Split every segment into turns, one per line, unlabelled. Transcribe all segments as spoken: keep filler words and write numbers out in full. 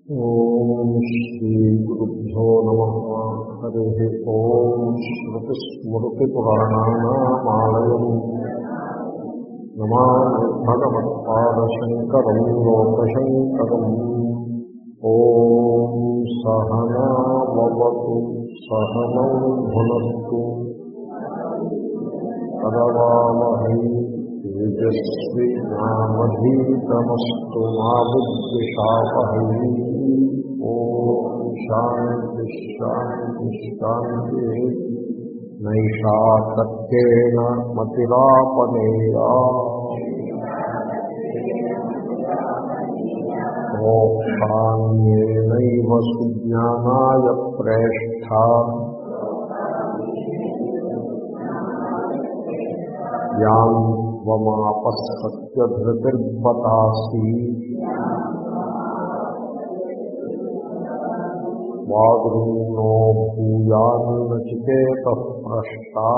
ఓం శ్రీ గురుభ్యో నమః. హరి ఓం. శ్రుతిస్మృతిపురాణానామాలయం నమామి భగవత్పాదశంకరం లోకశంకరం. ఓం సహనావతు సహనౌ భునస్తు కరవావహై తేజస్వినామధీతమస్తు మా విద్విషావహై. ఓం శాంతి శాంతి శాంతి. నైషా సత్యేన మతిరాపనేయా ప్రోక్షాన్యేనైవ సుజ్ఞానాయ ప్రేష్ఠా యాం త్వమాపసత్యధృతిర్బతాసి వాగృణో భూయాన్నచికేతః పృష్టా.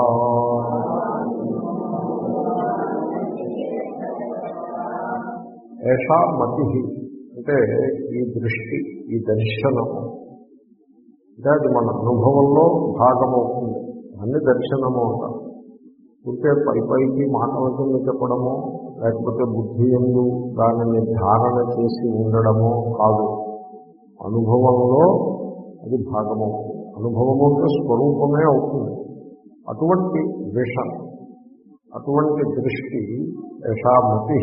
ఏషా మతి అంటే ఈ దృష్టి, ఈ దర్శనము అంటే అది మన అనుభవంలో భాగమవుతుంది. అన్ని దర్శనము అంటారు. ఉంటే పై పైకి మాటలతో చెప్పడమో లేకపోతే బుద్ధి యందు దానిని ధారణ చేసి ఉండడమో కాదు. అనుభవంలో అది భాగమవుతుంది. అనుభవము అంటే స్వరూపమే అవుతుంది. అటువంటి విషన్, అటువంటి దృష్టి యశామతి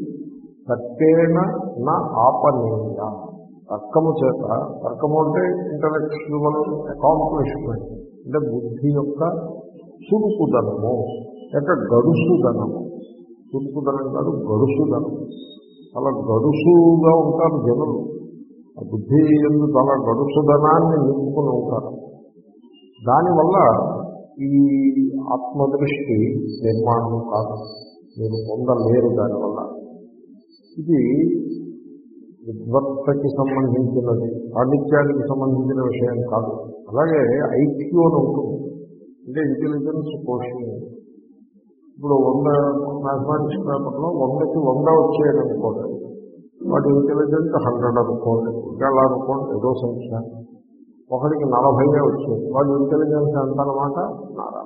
సత్యేన నా ఆపనీయ. తర్కము చేత, తర్కము అంటే ఇంటలెక్చువల్ అకాంప్లిష్మెంట్ అంటే బుద్ధి యొక్క చురుకుదనము లేక గడుసుదనము. చురుకుదనం కాదు, గడుసుదనం. చాలా గడుసుగా ఉంటారు జనులు. ఆ బుద్ధి ఎందు చాలా గడుసుదనాన్ని నింపుకుని ఉంటారు. దానివల్ల ఈ ఆత్మదృష్టి నిర్మాణం కాదు, మీరు పొందలేరు. దానివల్ల ఇది విద్వత్తకి సంబంధించినది, పాండిత్యానికి సంబంధించిన విషయం కాదు. అలాగే ఐక్యూ అని ఉంటుంది, అంటే ఇంటెలిజెన్స్ కోషన్. ఇప్పుడు వంద మ్యాథమెటిక్స్ పేపర్లో వందకి వంద వచ్చేయడం అనుకోండి, వాటి ఇంటెలిజెన్స్ హండ్రెడ్ అనుకోండి, ఇంకా అలా అనుకోండి, ఏదో సంఖ్య. ఒకటికి నలభై వచ్చేది, వాటి ఇంటెలిజెన్స్ ఎంత అన్నమాట, నారా.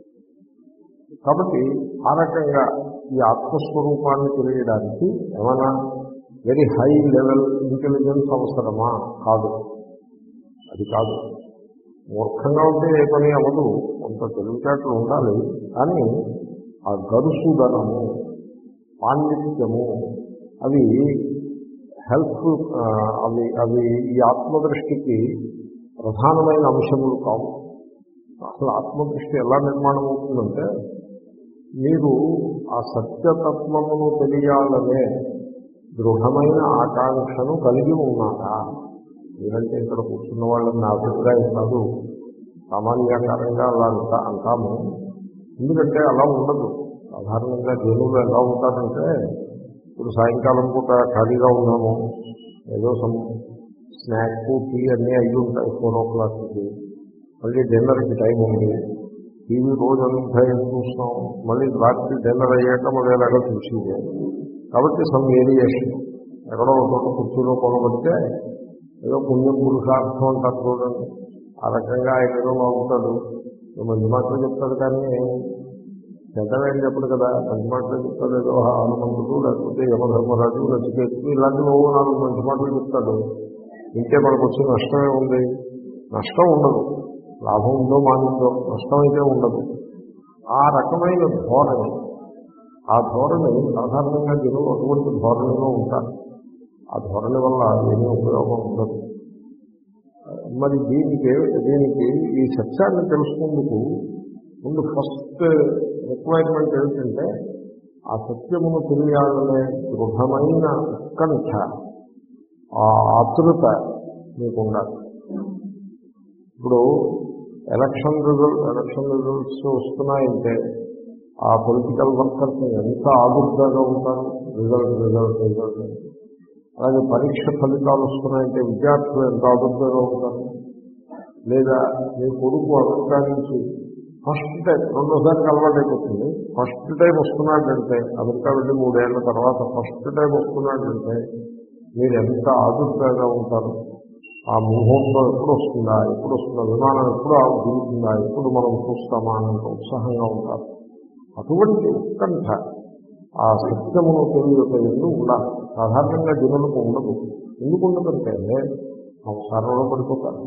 కాబట్టి ఆ రకంగా ఈ ఆత్మస్వరూపాన్ని తెలియడానికి ఏమైనా వెరీ హై లెవెల్ ఇంటెలిజెన్స్ అవసరమా? కాదు, అది కాదు. మూర్ఖంగా ఉంటే ఏ పని అవ్వదు, కొంత తెలివితేటలు ఉండాలి. కానీ ఆ గరుసుదనము, పాండిత్యము అవి హెల్ప్, అవి అవి ఈ ఆత్మదృష్టికి ప్రధానమైన అంశములు కావు. అసలు ఆత్మదృష్టి ఎలా నిర్మాణం అవుతుందంటే, మీరు ఆ సత్యతత్వమును తెలియాలనే దృఢమైన ఆకాంక్షను కలిగి ఉన్నారా? మీరంటే ఇక్కడ కూర్చున్న వాళ్ళని నా అభిప్రాయం కాదు, సామాన్యాకారంగా అలా అంటా అంటాము. ఎందుకంటే అలా ఉండదు. సాధారణంగా జనులు ఎలా ఉంటారంటే, ఇప్పుడు సాయంకాలం పూట ఖాళీగా ఉన్నాము, ఏదో సమ్ స్నాక్ టీ అన్నీ అయ్యి ఉంటాయి ఫోర్ ఓ క్లాక్కి, మళ్ళీ డిన్నర్కి టైం ఉంది, టీవీ రోజు అంతా ఏం చూస్తాం, మళ్ళీ రాత్రి డిన్నర్ అయ్యాక మళ్ళీ ఎలాగో చూసేదే. కాబట్టి సమ్ వేరియేషన్ ఎక్కడో ఒక చోట కుర్చీలో కొనబడితే ఏదో పుణ్యం పురుషార్థం అంటారు చూడండి, ఆ రకంగా ఆయన ఏదో బాగుంటాడు, మంచి మాటలు చెప్తాడు. కానీ చెడ్డవేం చెప్పడు కదా, మంచి మాటలు చెప్తాడు. ఏదో హనుమంతుడు లేకపోతే యమధర్మరాజు నచికేతుడు ఇలాంటివి ఓ నాలుగు మంచి మాటలు చెప్తాడు. ఇంకే మనకు వచ్చే నష్టమే ఉంది? నష్టం ఉండదు. లాభం ఉందో మానిందో, నష్టం అయితే ఉండదు. ఆ రకమైన ధోరణి, ఆ ధోరణి సాధారణంగా జనులు అటువంటి ధోరణిలో ఉంటారు. ఆ ధోరణి వల్ల ఏమీ ఉపయోగం ఉండదు. మరి దీనికి దీనికి ఈ సత్యాన్ని తెలుసుకుందుకు ముందు ఫస్ట్ రిక్వైర్మెంట్ ఏమిటంటే, ఆ సత్యమును తెలియాలనే దృఢమైన ఉత్కంఠ, ఆ ఆతృత మీకు ఉండాలి. ఇప్పుడు ఎలక్షన్ రిజల్ట్ ఎలక్షన్ రిజల్ట్స్ వస్తున్నాయంటే ఆ పొలిటికల్ వర్కర్స్ ఎంత ఆదుర్దాగా ఉంటారు, రిజల్ట్ రిజల్ట్ రిజల్ట్. అలాగే పరీక్ష ఫలితాలు వస్తున్నాయంటే విద్యార్థులు ఎంత ఆదుర్దాగా ఉంటారు. లేదా మీ కొడుకు అమెరికా నుంచి ఫస్ట్ టైం, రెండోసారికి అలవాటు అయిపోతుంది, ఫస్ట్ టైం వస్తున్నాడంటే, అమెరికా వెళ్ళి మూడేళ్ల తర్వాత ఫస్ట్ టైం వస్తున్నాడంటే మీరు ఎంత ఆదుర్దాగా ఉంటారు. ఆ ముహూర్తం ఎప్పుడు వస్తుందా, ఎప్పుడు వస్తుందా, విమానం ఎప్పుడు దిగుతుందా, ఎప్పుడు మనం చూస్తామా అనంత ఉత్సాహంగా ఉంటారు. అటువంటి ఉత్కంఠ ఆ సత్యమును తెలియక ఎందుకు ఉండాలి. సాధారణంగా జనులకు ఉండదు. ఎందుకు ఉండదంటే సంసారంలో పడిపోతారు,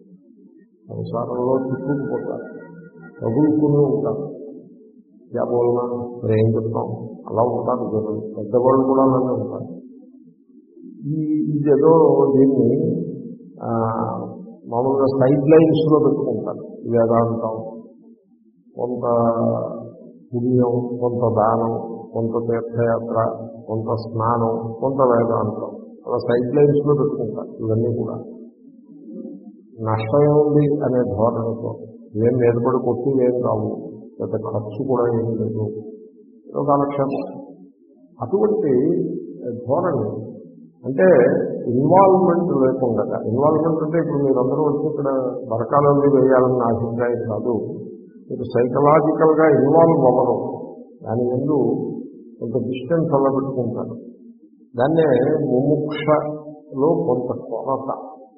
సంసారంలో చుట్టుకుపోతారు, తగులుకుని ఉంటారు. జాబోల్నా మరి ఏం చెప్తాం, అలా ఉంటారు జనులు. పెద్దవాళ్ళు కూడా అలానే ఉంటారు. ఈ ఇదేదో దీన్ని మామూలుగా సైడ్ లైన్స్లో పెట్టుకుంటారు. వేదాంతం కొంత పుణ్యం, కొంత దానం, కొంత తీర్థయాత్ర, కొంత స్నానం, కొంత వేదాంతం, అలా సైడ్ లైన్స్లో పెట్టుకుంటారు. ఇవన్నీ కూడా నష్టం ఉంది అనే ధోరణితో ఏం ఏర్పడి కొట్టి ఏం కావు, పెద్ద ఖర్చు కూడా ఏం లేదు, ఏదో కాలక్షేమం. అటువంటి ధోరణి అంటే ఇన్వాల్వ్మెంట్ లేకుండా. ఇన్వాల్వ్మెంట్ అంటే ఇప్పుడు మీరందరూ వచ్చి ఇక్కడ బరకాలన్నీ వేయాలని నా అభిప్రాయం కాదు. మీరు సైకలాజికల్గా ఇన్వాల్వ్ అవ్వరు, దాని ముందు కొంత డిస్టెన్స్ అలా పెట్టుకుంటారు. దాన్నే ముముక్షలో కొంత కొరత,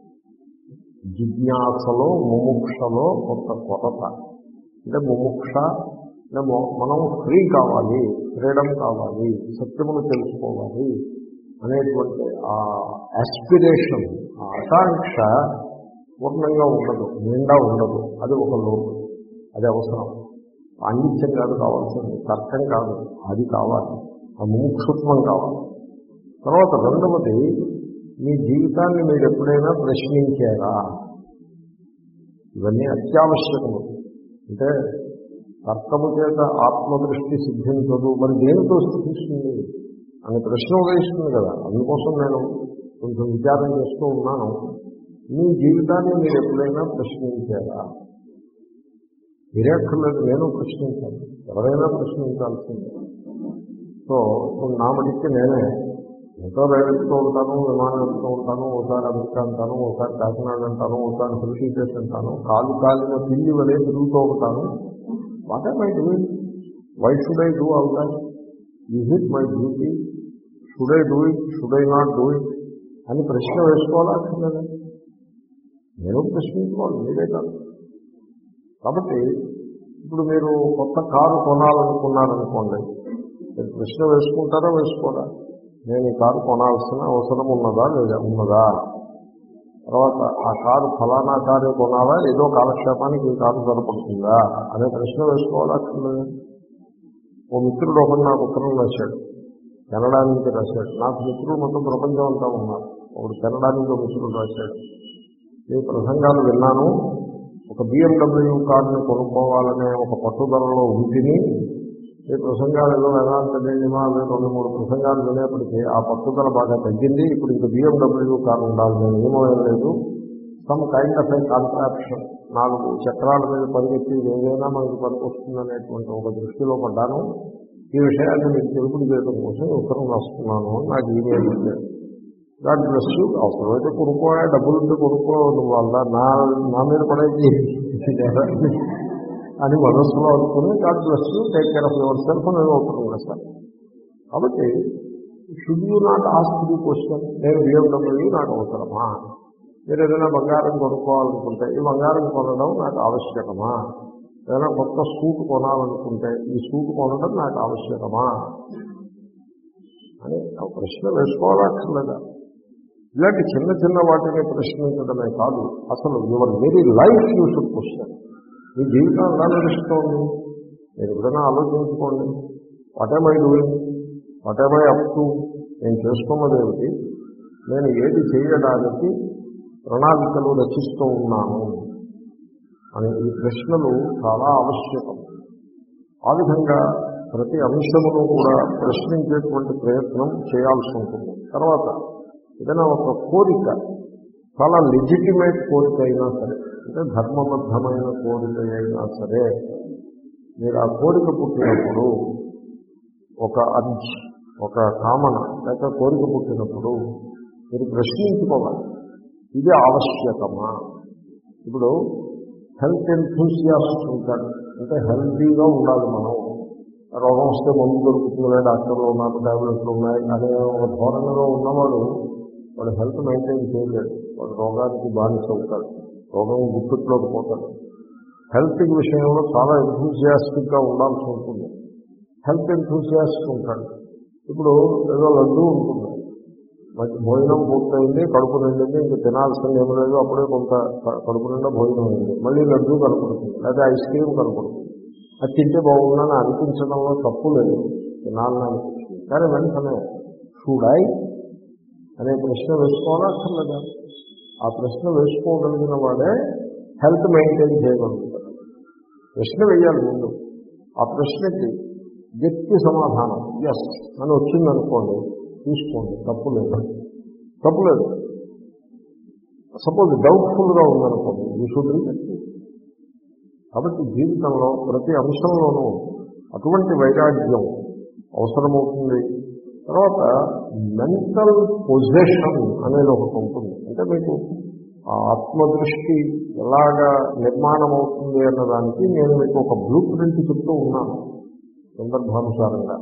జిజ్ఞాసలో ముముక్షలో కొంత కొరత. అంటే ముముక్ష అంటే మనం ఫ్రీ కావాలి, ఫ్రీడమ్ కావాలి, సత్యమును తెలుసుకోవాలి అనేటువంటి ఆ యాస్పిరేషన్, ఆ ఆకాంక్ష పూర్ణంగా ఉండదు, నిండా ఉండదు. అది ఒక లోటు, అది అవసరం. పాండిత్యం కాదు కావాల్సింది, తర్కం కాదు, అది కావాలి, ఆ ముముక్షుత్వం కావాలి. తర్వాత రెండవది, మీ జీవితాన్ని మీరు ఎప్పుడైనా ప్రశ్నించారా? ఇవన్నీ అత్యావశ్యకము. అంటే తర్కము చేత ఆత్మదృష్టి సిద్ధించదు, మరి దేనితో సిద్ధిస్తుంది అనే ప్రశ్న ఉదయిస్తుంది కదా. అందుకోసం నేను కొంచెం విచారం చేస్తూ ఉన్నాను. మీ జీవితాన్ని మీరు ఎప్పుడైనా ప్రశ్నించారా? మీరే అక్కర్లేదు, నేను ప్రశ్నించాను, ఎవరైనా ప్రశ్నించాల్సిందే. సో ఇప్పుడు నా మడికి నేనే ఎంతో రైలుతూ ఉంటాను, విమానం వెళ్తూ ఉంటాను, ఒకసారి అమెరికా అంటాను, ఒకసారి కాకినాడ అంటాను, ఒకసారి హృషికేశ్ అంటాను, కాలు కాలిన పిల్లి వలే తిరుగుతూ ఉంటాను. What are my doing? Why should I do all that? Is it my duty? Should I do it, should I not do it అని ప్రశ్న వేసుకోవాల్సిందే. నేను ప్రశ్నించుకోవాలి, మీరే కాదు. కాబట్టి ఇప్పుడు మీరు కొత్త కారు కొనాలనుకున్నారనుకోండి, మీరు ప్రశ్న వేసుకుంటారా వేసుకోరా? నేను ఈ కారు కొనాల్సిన అవసరం ఉన్నదా లేదా, ఉన్నదా? తర్వాత ఆ కారు ఫలానా కారు కొనాలా, ఏదో కాలక్షేపానికి ఈ కారు సరిపడుతుందా అనే ప్రశ్న వేసుకోవాలా? ఓ మిత్రుడు ఒకటి నాకు ఉత్తరం రాశాడు, కెనడా నుంచి రాశాడు. నాకు మిత్రులు మొత్తం ప్రపంచం అంతా ఉన్నారు. ఒకడు కెనడా నుంచి ఒక మిత్రుడు రాశాడు, ఈ ప్రసంగాలు విన్నాను, ఒక బిఎండబ్ల్యూ కారుని కొనుక్కోవాలనే ఒక పట్టుదలలో ఉంటిని. ఈ ప్రసంగాలు ఏదో వేదాంత నియమా రెండు మూడు ప్రసంగాలు వినేప్పటికీ ఆ పట్టుదల బాగా తగ్గింది. ఇప్పుడు ఇంకా బిఎండబ్ల్యూ కారు ఉండాలని నియమం ఏం లేదు. Some kind of a contraction, నాలుగు చక్రాల మీద పరిగెత్తి ఏదైనా మనకి పనికొస్తుందనేటువంటి ఒక దృష్టిలో పడ్డాను. ఈ విషయాన్ని మీకు తెలుపుడు చేయడం కోసం ఉత్తరం రాస్తున్నాను అని నాకు ఈమెయిల్ పెట్టాడు. God bless you. అవసరమైతే కొనుక్కో, డబ్బులుంటే కొనుక్కో, నువ్వు వల్ల నా నా మీద పడేది అని మనస్సులో అనుకుని God bless you, take care of your self అని నేను ఉత్తరం రాస్తాను. కాబట్టి should you not ask the question, నేను బిఎండబ్ల్యూ నాకు అవసరమా? మీరు ఏదైనా బంగారం కొనుక్కోవాలనుకుంటే ఈ బంగారం కొనడం నాకు ఆవశ్యకమా? ఏదైనా కొత్త సూట్ కొనాలనుకుంటే ఈ సూట్ కొనడం నాకు ఆవశ్యకమా అని ప్రశ్న వేసుకోవాలక్కర్లేదా? ఇలాంటి చిన్న చిన్న వాటిని ప్రశ్నించడమే కాదు, అసలు your very life you should question. మీ జీవితం ఎలా నడుస్తోంది మీరు ఎప్పుడైనా ఆలోచించుకోండి. What am I doing, what am I up to, నేను చేసుకున్నదేమిటి, నేను ఏది చేయడానికి ప్రణాళికలు రచిస్తూ ఉన్నాను అని ఈ ప్రశ్నలు చాలా ఆవశ్యకం. ఆ విధంగా ప్రతి అంశమును కూడా ప్రశ్నించేటువంటి ప్రయత్నం చేయాల్సి ఉంటుంది. తర్వాత ఏదైనా ఒక కోరిక చాలా లెజిటిమేట్ కోరిక అయినా సరే, అంటే ధర్మబద్ధమైన కోరిక అయినా సరే, మీరు ఆ కోరిక పుట్టినప్పుడు ఒక అర్జ్, ఒక కామన లేక కోరిక పుట్టినప్పుడు మీరు ప్రశ్నించుకోవాలి, ఇది ఆవశ్యకమా? ఇప్పుడు హెల్త్ ఎంథూసియాస్ట్ ఉంటాడు, అంటే హెల్తీగా ఉండాలి మనం, రోగం వస్తే మందు దొరుకుతుంది, డాక్టర్లు ఉన్నారు, టాబ్లెట్లు ఉన్నాయి అనే ఒక ధోరణిలో ఉన్నవాడు వాడు హెల్త్ మెయింటైన్ చేయలేడు, వాడు రోగానికి బానిస అవుతాడు, రోగం గుప్పిట్లోకి పోతాడు. హెల్త్ విషయంలో చాలా ఎంతూజియాస్టిక్గా ఉండాల్సి ఉంటుంది. హెల్త్ ఎంతూజియాస్ట్ ఉంటాడు. ఇప్పుడు ఏదో లడ్డూ ఉంటుంది, మంచి భోజనం పూర్తయింది, కడుపు నిండింది, ఇంకా తినాల్సింది ఏమి లేదు, అప్పుడే కొంత కడుపు నిండా భోజనం అయింది, మళ్ళీ లడ్డూ కనపడుతుంది, లేదా ఐస్ క్రీమ్ కనపడుతుంది. అది తింటే బాగుందని అనిపించడంలో తప్పు లేదు, తినాలని అనిపిస్తుంది. కానీ వెంటనే షుడ్ అనే ప్రశ్న వేసుకోవాలక్కర్లేదా? ఆ ప్రశ్న వేసుకోగలిగిన వాడే హెల్త్ మెయింటైన్ చేయగలుగుతాడు. ప్రశ్న వేయాలి ముందు. ఆ ప్రశ్నకి గట్టి సమాధానం ఎస్ అని వచ్చిందనుకోండి, తీసుకోండి, తప్పు లేదు, తప్పు లేదు. సపోజ్ డౌట్ఫుల్గా ఉందనుకోండి, యూ షుడ్ రిజెక్ట్. కాబట్టి జీవితంలో ప్రతి అంశంలోనూ అటువంటి వైరాగ్యం అవసరమవుతుంది. తర్వాత మెంటల్ పొజిషన్ అనేది ఒకటి ఉంటుంది. అంటే మీకు ఆ ఆత్మదృష్టి ఎలాగా నిర్మాణం అవుతుంది అన్నదానికి నేను మీకు ఒక బ్లూ ప్రింట్ చెప్తూ ఉన్నాను సందర్భానుసారంగా.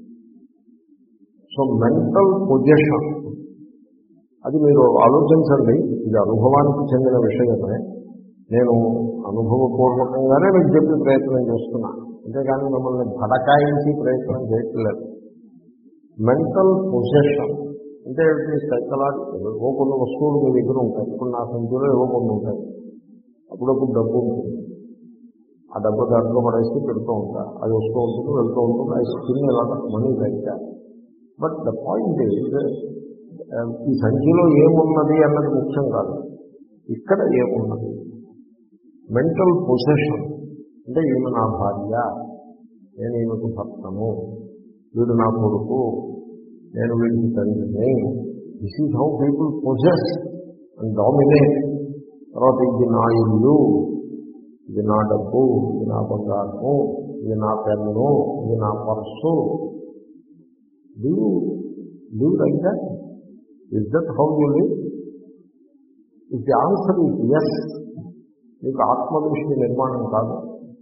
సో మెంటల్ పొజిషన్ అది మీరు ఆలోచించండి. ఇది అనుభవానికి చెందిన విషయమే. నేను అనుభవపూర్వకంగానే మీకు చెప్పి ప్రయత్నం చేస్తున్నాను, అంతేగాని మిమ్మల్ని భడకాయించి ప్రయత్నం చేయట్లేదు. మెంటల్ పొజిషన్ అంటే సైకలాజికల్. ఏవో కొన్ని వస్తువులు మీ దగ్గర ఉంటాయి. ఇప్పుడు నా సంఖ్యలో ఏవో కొన్ని ఉంటాయి. అప్పుడప్పుడు డబ్బు ఉంటుంది, ఆ డబ్బు దాంట్లో పడేసి పెడుతూ ఉంటా, అది వస్తూ ఉంటుంది, వెళ్తూ ఉంటుంది, అది స్కిన్ ఎలా money like. But the point is, ఈ సంఖ్యలో ఏమున్నది అన్నది ముఖ్యం కాదు, ఇక్కడ ఏమున్నది. మెంటల్ పొజిషన్ అంటే ఈమె నా భార్య, నేను ఈమెకు భర్తను, వీడు నా కొడుకు, నేను వీడికి తండ్రిని. This is how people possess and dominate. తర్వాత ఇది నా ఇల్లు, ఇది నా డబ్బు, ఇది నా బంగారము, ఇది నా పెన్ను, ఇది నా purse. Do you live like that? Is that how you live? If the answer is yes, మీకు ఆత్మదృష్టి నిర్మాణం కాదు.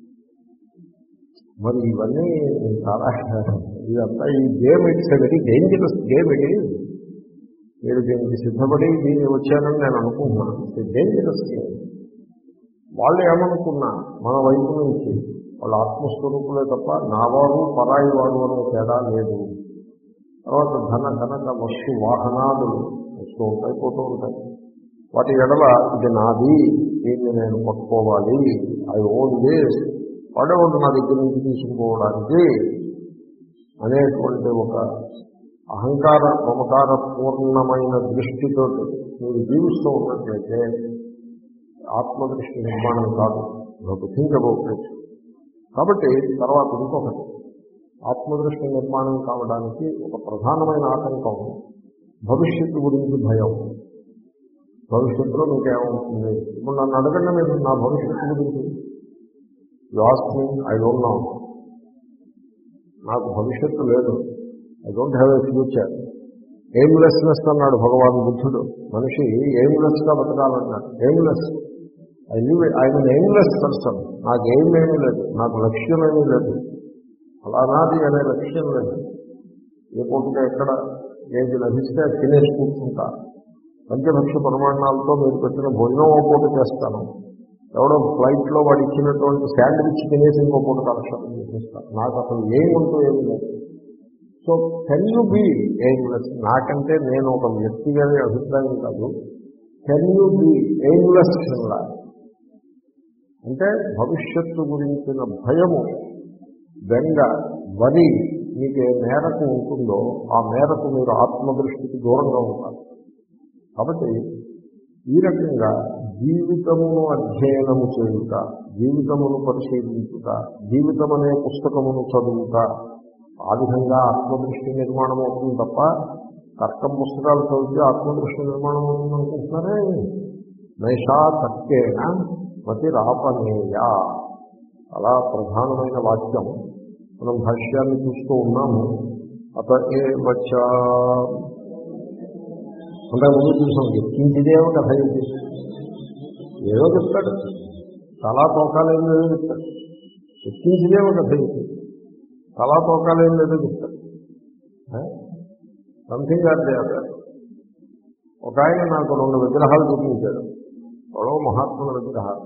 మరి ఇవన్నీ చాలా ఇదంతా ఈ game it's a very dangerous game. ఇది మీరు దీనికి సిద్ధపడి దీన్ని వచ్చారని నేను అనుకుంటున్నాను. It's dangerous game. వాళ్ళు ఏమనుకున్నా మన వైపు నుంచి వాళ్ళ ఆత్మస్వరూపులే తప్ప నావాడు పరాయి వాడు అనే తేడా లేదు. తర్వాత ధన కనక వస్తు వాహనాలు వస్తూ ఉంటాయి, పోతూ ఉంటాయి. వాటి ఎడల ఇది నాది, దీన్ని నేను పట్టుకోవాలి, ఐ ఓన్ దిస్, వాడేవాడు నా దగ్గర నుంచి తీసుకుపోవడానికి అనేటువంటి ఒక అహంకార మమకార పూర్ణమైన దృష్టితో మీరు జీవిస్తూ ఉన్నట్లయితే ఆత్మదృష్టి నిర్మాణం కాదు. నాకు థింక్ అబౌట్ ఇట్. కాబట్టి తర్వాత ఇంకొకటి, ఆత్మదృష్టి నిర్మాణం కావడానికి ఒక ప్రధానమైన ఆటంకం భవిష్యత్తు గురించి భయం. భవిష్యత్తులో మీకేమవుతుంది? ఇప్పుడు నన్ను అడగండి, మీరు నా భవిష్యత్తు గురించి. You ask me, I don't know. నాకు భవిష్యత్తు లేదు. I don't have a future. Aimlessness అన్నాడు భగవాన్ బుద్ధుడు. మనిషి ఎయిమ్లెస్గా బతకాలన్నాడు. Aimless, I live I'm aimless person. నాకు ఎయిమ్ ఏమీ లేదు, నాకు లక్ష్యం ఏమీ లేదు, అలానాది అనే లక్ష్యం లేదు. ఏ పూటగా ఎక్కడ ఏది లభిస్తే అది తినేసి కూర్చుంటా. పంచభక్ష ప్రమాణాలతో మీరు పెట్టిన భోజనం ఓ పూట చేస్తాను. ఎవడో ఫ్లైట్లో వాడు ఇచ్చినటువంటి శాండ్విచ్ తినేసి ఇంకో పూట కాలక్షేపం చేసేస్తాను. నాకు అసలు ఏముంటూ ఏమి లేదు. So can you be aimless? నాకంటే నేను ఒక వ్యక్తిగానే అభిప్రాయం కాదు. కెన్ యూ బీ ఎయిమ్లెస్ ఇన్లా? అంటే భవిష్యత్తు గురించిన భయము, బెంగ, వరి మీకు ఏ మేరకు ఉంటుందో ఆ మేరకు మీరు ఆత్మదృష్టికి దూరంగా ఉంటారు. కాబట్టి ఈ రకంగా జీవితమును అధ్యయనము చేయుట, జీవితమును పరిశీలించుట, జీవితం అనే పుస్తకమును చదువుట, ఆ విధంగా ఆత్మదృష్టి నిర్మాణం అవుతుంది తప్ప తర్కం పుస్తకాలు చదివితే ఆత్మదృష్టి నిర్మాణం అవుతుంది అనుకుంటున్నారే. నైషా తర్కేణ మతి రాపనేయ. అలా ప్రధానమైన వాక్యం. మనం భాష్యాన్ని చూస్తూ ఉన్నాము. అత ఏ వచ్చా అంటే ముందు చూసాం, ఎక్కించిదేమో కథ ఏంటి, ఏదో చెప్తాడు, చాలా తోకాలేం లేదో చెప్తాడు. ఎక్కించిదేమో కథ ఏంటి, చాలా తోకాలేం లేదో చెప్తాడు. Something or the other. ఒక ఆయన నాకు రెండు విగ్రహాలు చూపించాడు. ఎవరో మహాత్ముల విగ్రహాలు.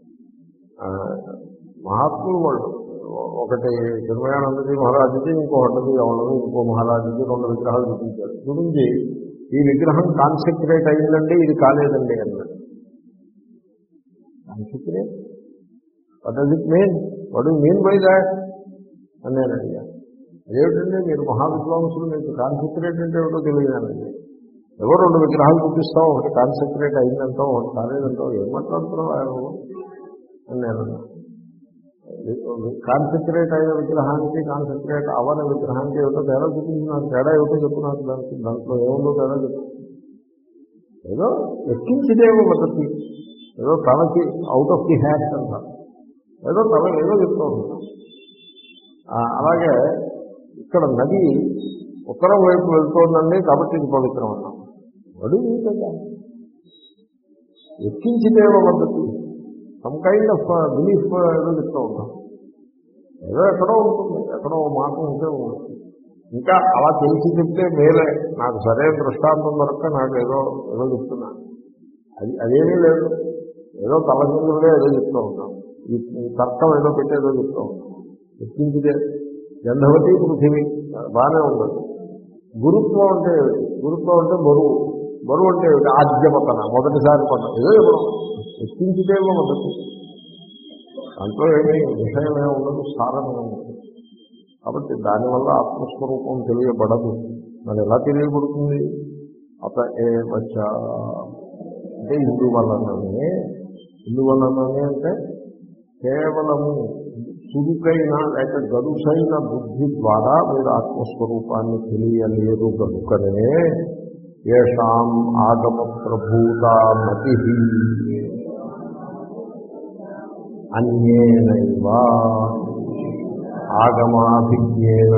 మహాత్ములు వాళ్ళు ఒకటి చిన్మయానందజీ మహారాజుకి, ఇంకొకటిది ఎవరు ఇంకో మహారాజుకి రెండు విగ్రహాలు చూపించాడు. చూపించి ఈ విగ్రహం కాన్సెక్రేట్ అయిందండి, ఇది కాలేదండి అన్నాడు. Consecrate what does it mean, what do mean by that అని నేను అడిగాను. అదేమిటండి మీరు మహావిద్వాంసులు, మీకు కాన్సెక్రేట్ అంటే ఏమిటో తెలియదానండి. ఎవరు రెండు విగ్రహాలు చూపిస్తావు, ఒకటి కాన్సెక్రేట్ అయిందంటో ఒకటి కాలేదంటో ఏం మాట్లాడుతున్నావు అని నేను అన్నా. కాన్సెక్రేట్ అయిన విగ్రహానికి కాన్సెక్రేట్ అవని విగ్రహానికి ఏమిటో తేడా చూపించినాను. తేడా ఏమిటో చెప్పు నాకు. దానికి దాంట్లో ఏముందో తేడా చెప్పు. ఏదో ఎక్కించిదేమో మొదటి ఏదో తనకి అవుట్ ఆఫ్ ది హ్యాట్ అంటారు, ఏదో తన ఏదో చెప్తూ ఉంటాం. అలాగే ఇక్కడ నది ఉత్తరం వైపు వెళ్తోందండి కాబట్టి ఇది పవిత్రం అన్నాం. వడు కదా ఎక్కించిదేమో పద్ధతి, సమ్ కైండ్ ఆఫ్ బిలీఫ్ ఏదో చెప్తూ ఉంటాం. ఏదో ఎక్కడో ఉంటుంది, ఎక్కడో మాట ఉంటే ఉంటుంది. ఇంకా అలా తెలిసి చెప్తే మేలే, నాకు సరైన దృష్టాంతం దొరక్క నాకు ఏదో ఏదో చెప్తున్నాను. అది అదేమీ లేదు, ఏదో తలకిందులుగా ఏదో చెప్తూ ఉంటాం. ఈ తర్కం ఏదో పెట్టి ఏదో చెప్తూ ఉంటాం. ఎక్కించిదే గంధవతి పృథివీ బాగానే ఉండదు. గురుత్వం అంటే గురుత్వం అంటే బరువు, బరువు అంటే ఆద్యపతన మొదటిసారి పడ్డ ఏదో చెప్పడం. ఎక్కించిదేమో మొదటి దాంట్లో ఏమీ విషయమే ఉండదు, సారమే ఉండదు. కాబట్టి దానివల్ల ఆత్మస్వరూపం తెలియబడదు. మరి ఎలా తెలియబడుతుంది? అత ఏ వచ్చ అంటే ఇందువలననే, ఇందువలననే అంటే కేవలము చురుకైన లేక గడుసైన బుద్ధి ద్వారా మీరు ఆత్మస్వరూపాన్ని తెలియలేరు కనుకనే ఏషాం ఆగమ ప్రభూత మతి అన్యేనైవ ఆగమాభిజ్ఞేన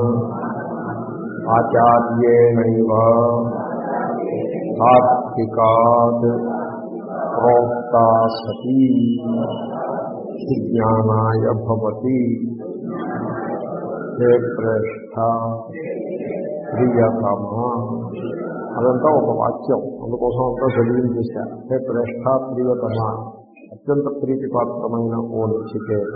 ఆచార్యేణైవ తాత్వికాద్ ప్రోక్తా సతీ సుజ్ఞానాయ భవతి హే ప్రేష్ఠ ప్రియతమా. అదంతా ఒక వాక్యం, అందుకోసం అంతా చదివించేశారు. హే ప్రేష్ఠ ప్రియతమ, అత్యంత ప్రీతిపాత్రమైన ఓ నచికేత.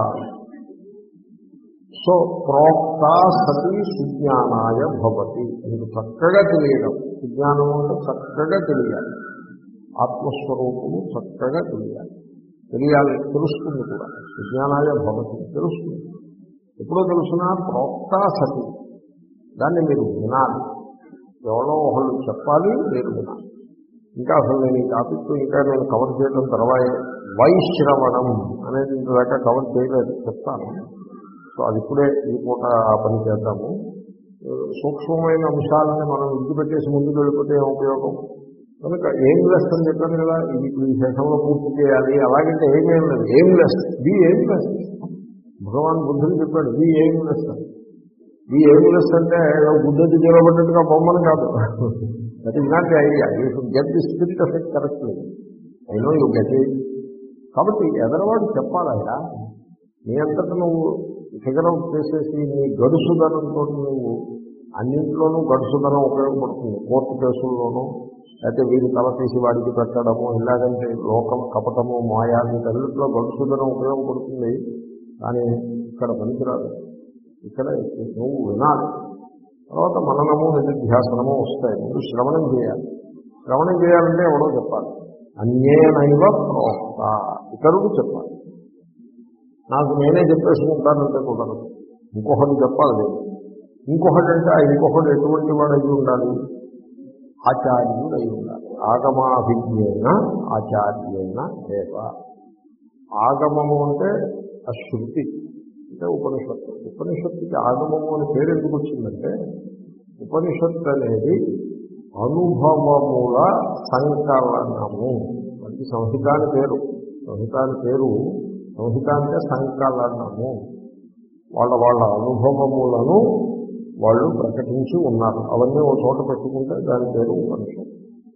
సో ప్రోక్త సతి సుజ్ఞానాయ భవతి, మీకు చక్కగా తెలియడం. సుజ్ఞానము అంటే చక్కగా తెలియాలి, ఆత్మస్వరూపము చక్కగా తెలియాలి. తెలియాలి తెలుస్తుంది కూడా. సుజ్ఞానాయ భవతి తెలుస్తుంది. ఎప్పుడో తెలుసునా ప్రోక్త సతి, దాన్ని మీరు వినాలి. ఎవరో ఒకళ్ళు చెప్పాలి, మీరు వినాలి. ఇంకా అసలు నేను ఈ టాపిక్ ఇంకా నేను కవర్ చేయడం తర్వాత వైశ్రవణం అనేది ఇంతదాకా కవర్ చేయలేదు, చెప్తాను. సో అది ఇప్పుడే ఈ పూట ఆ పని చేద్దాము. సూక్ష్మమైన అంశాలని మనం విడిచిపెట్టేసి ముందుకు వెళ్ళిపోతే ఏం ఉపయోగం? కనుక ఏం లెస్ అని చెప్పాను కదా, ఇది ఇప్పుడు ఈ సెషన్లో పూర్తి చేయాలి. అలాగంటే ఏమేం లేదు, aimless be aimless. Bhagavan Buddhudu చెప్పాడు బి ఏం లెస్ అని. బి ఏం లెస్ అంటే బుద్ధుడు నిలబడ్డట్టుగా బొమ్మను కాదు. That is not the idea. You should get the spirit of it correctly. I know you get it. కాబట్టి ఎదరవాడు చెప్పాలయ్యా, నీ అంతటా నువ్వు ఫిగర్ అవుట్ చేసేసి నీ గడుసుదనంతో నువ్వు అన్నింటిలోనూ గడుసుదనం ఉపయోగపడుతుంది. కోర్టు కేసుల్లోనూ అయితే వీడి తల తీసి వాడికి పెట్టడము, ఇలాగంటే లోకం కపటము మాయా వీటన్నింటిలో గడుసుదనం ఉపయోగపడుతుంది. కానీ ఇక్కడ పనికిరాదు. ఇక్కడ నువ్వు వినాలి, తర్వాత మననము నిధిధ్యాసనము వస్తాయి. ముందు శ్రవణం చేయాలి. శ్రవణం చేయాలంటే ఎవడో చెప్పాలి. అన్యేనైవ ప్రోక్త, ఇతరుడు చెప్పాలి. నాకు నేనే చెప్పేసుకుంటానంటే కుదరదు, ఇంకొకటి చెప్పాలి. ఇంకొకటి అంటే ఆ ఇంకొకటి ఎటువంటి వాడు అయి ఉండాలి? ఆచార్యుడు అయి ఉండాలి. ఆగమాభిజ్ఞేన ఆచార్యేణ దేవ. ఆగమము అంటే అశృతి అంటే ఉపనిషత్తు. ఉపనిషత్తుకి ఆగమము అని పేరు ఎందుకు వచ్చిందంటే, ఉపనిషత్తు అనేది అనుభవముల సంకలనము. మనకి సంహిత అని పేరు. సంహిత అని పేరు సంహిత అంటే సంకలనము. వాళ్ళ వాళ్ళ అనుభవములను వాళ్ళు ప్రకటించి ఉన్నారు. అవన్నీ ఒక చోట పెట్టుకుంటే దాని పేరు ఉపనిషత్తు.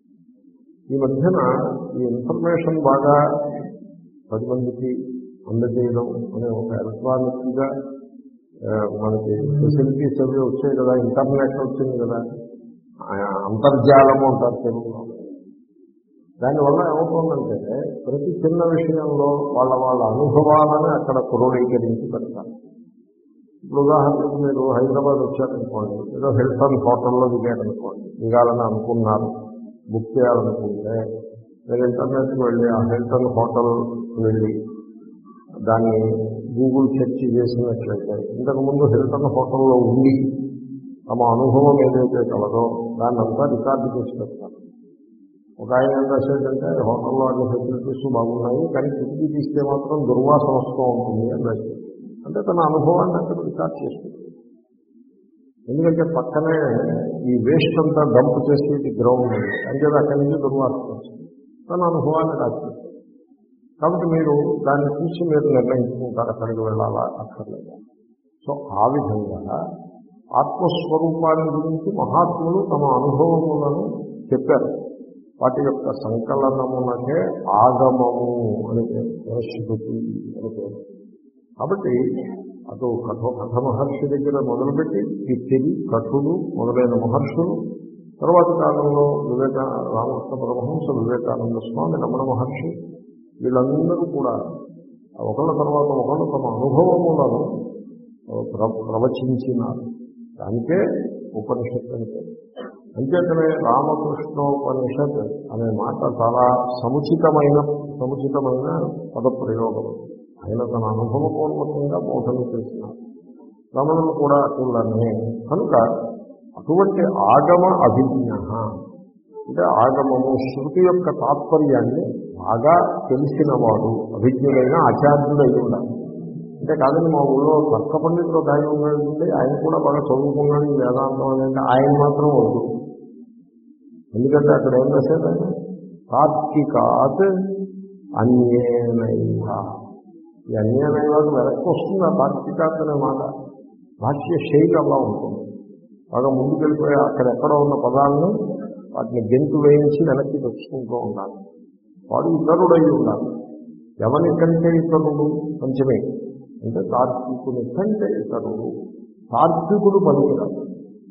ఈ మధ్యన ఈ ఇన్ఫర్మేషన్ బాగా పది మందికి అందజేయడం అనే ఒక ఎలక్ట్రానిక్గా మనకి ఫెసిలిటీస్ అవి వచ్చాయి కదా, ఇంటర్నెట్ వచ్చింది కదా. అంతర్జాలము అంటారు తెలుగులో. దానివల్ల ఏమవుతుందంటే ప్రతి చిన్న విషయంలో వాళ్ళ వాళ్ళ అనుభవాలను అక్కడ క్రోడీకరించి పెడతారు. ఇప్పుడు ఉదాహరణకు మీరు హైదరాబాద్ వచ్చారనుకోండి, ఏదో హిల్టన్ హోటల్లో దిగారనుకోండి, దిగాలని అనుకున్నారు, బుక్ చేయాలనుకుంటే మీరు ఇంటర్నెట్కి వెళ్ళి ఆ హిల్టన్ హోటల్ వెళ్ళి దాన్ని గూగుల్ సెర్చ్ చేసినట్లయితే ఇంతకుముందు హిల్టన్ హోటల్లో ఉండి తమ అనుభవం ఏదైతే కలదో దాన్ని అంతా రికార్డు చేసి పెడతారు. ఒక ఆయన ఏం రాసేటంటే హోటల్లో అన్ని ఫెసిలిటీస్ బాగున్నాయి కానీ కిటికీ తీస్తే మాత్రం దుర్వాసన వస్తూ ఉంటుంది అని రాశారు. అంటే తన అనుభవాన్ని అక్కడ రికార్డ్ చేసుకుంటుంది. ఎందుకంటే పక్కనే ఈ వేస్ట్ అంతా డంప్ చేసేది గ్రౌండ్ ఉంది, అంటే అక్కడి నుంచి దుర్వాసన వస్తుంది. తన అనుభవాన్ని రాశారు. కాబట్టి మీరు దాన్ని చూసి మీరు నిర్ణయించుకుంటారు అక్కడికి వెళ్ళాలా అక్కర్లేదా. సో ఆ విధంగా ఆత్మస్వరూపాన్ని గురించి మహాత్ములు తమ అనుభవములను చెప్పారు. వాటి యొక్క సంకలనమునకే ఆగమము అని శృతి అని పేరు. కాబట్టి అటు కఠో కథ మహర్షి దగ్గర మొదలుపెట్టి ఈ తెలి కఠులు మొదలైన మహర్షులు, తర్వాత కాలంలో వివేక రామకృష్ణ పరమహంస, వివేకానంద స్వామి, రమణ మహర్షి, వీళ్ళందరూ కూడా ఒకళ్ళ తర్వాత ఒకళ్ళు తమ అనుభవములను ప్ర ప్రవచించినారు. దానికే ఉపనిషత్తు అంటే. అంచేతనే రామకృష్ణోపనిషత్ అనే మాట చాలా సముచితమైన సముచితమైన పదప్రయోగం. ఆయన తన అనుభవపూర్వకంగా బోధన చేసినారు. రమణులు కూడా అటులనే. కనుక అటువంటి ఆగమ అభిజ్ఞ అంటే ఆగమము శృతి యొక్క తాత్పర్యాన్ని బాగా తెలిసినవాడు అభిజ్ఞుడైన ఆచార్యుడు అయి ఉండాలి. అంటే కాదని మా ఊళ్ళో తర్క పండితులు ఒక ఆయన ఉన్నాడంటే ఆయన కూడా బాగా చదువుకున్నాడు ఈ వేదాంతం అంటే ఆయన మాత్రం వద్దు. ఎందుకంటే అక్కడ ఏం రాశారు ఆయన తార్కికాత్ అన్యేనైవ. ఈ అన్యేనైవాకు వెనక్కి వస్తుంది ఆ తార్కికాత్ అనే మాట. భాష్య శైలి అలా ఉంటుంది. బాగా ముందుకు వెళ్ళిపోయి అక్కడెక్కడ ఉన్న పదాలను వాటిని గెంతు వేయించి వెనక్కి తెచ్చుకుంటూ ఉండాలి. వాడు ఇతరుడై ఉండాలి. ఎవరి కంటే ఇతరుడు పంచమే అంటే తార్కికుని కంటే ఇతరుడు. తార్కికుడు పనికిరాదు.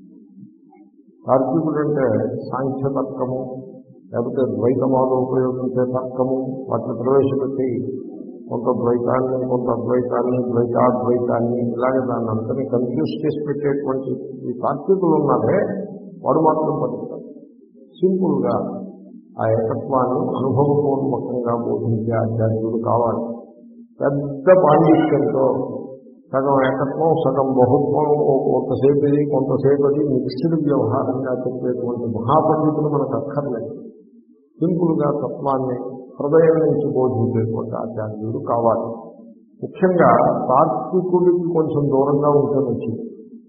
తార్కికుడు అంటే సాంఖ్య తర్కము లేకపోతే ద్వైతమాలు ఉపయోగించే తర్కము వాటిని ప్రవేశపెట్టి కొంత ద్వైతాన్ని కొంత అద్వైతాన్ని ద్వైతాద్వైతాన్ని ఇలాగే దాన్ని అంతని కన్ఫ్యూజ్ చేసి పెట్టేటువంటి ఈ తార్కికులు ఉన్నారే వాడు మాత్రం పనికిరాదు. సింపుల్గా ఆ ఏకత్వాన్ని అనుభవపూర్వకంగా బోధించే ఆచార్యుడు కావాలి. పెద్ద పాండిత్యంతో సగం ఏకత్వం సగం బహుత్వం కొంతసేపు ఇది కొంతసేపు అది మిక్స్డ్ వ్యవహారంగా చెప్పేటువంటి మహాపండితులు మనకు అక్కర్లేదు. సింపుల్గా తత్వాన్ని హృదయం నుంచి బోధించేటువంటి ఆచార్యుడు కావాలి. ముఖ్యంగా తార్కికుడికి కొంచెం దూరంగా ఉంటే మంచిది.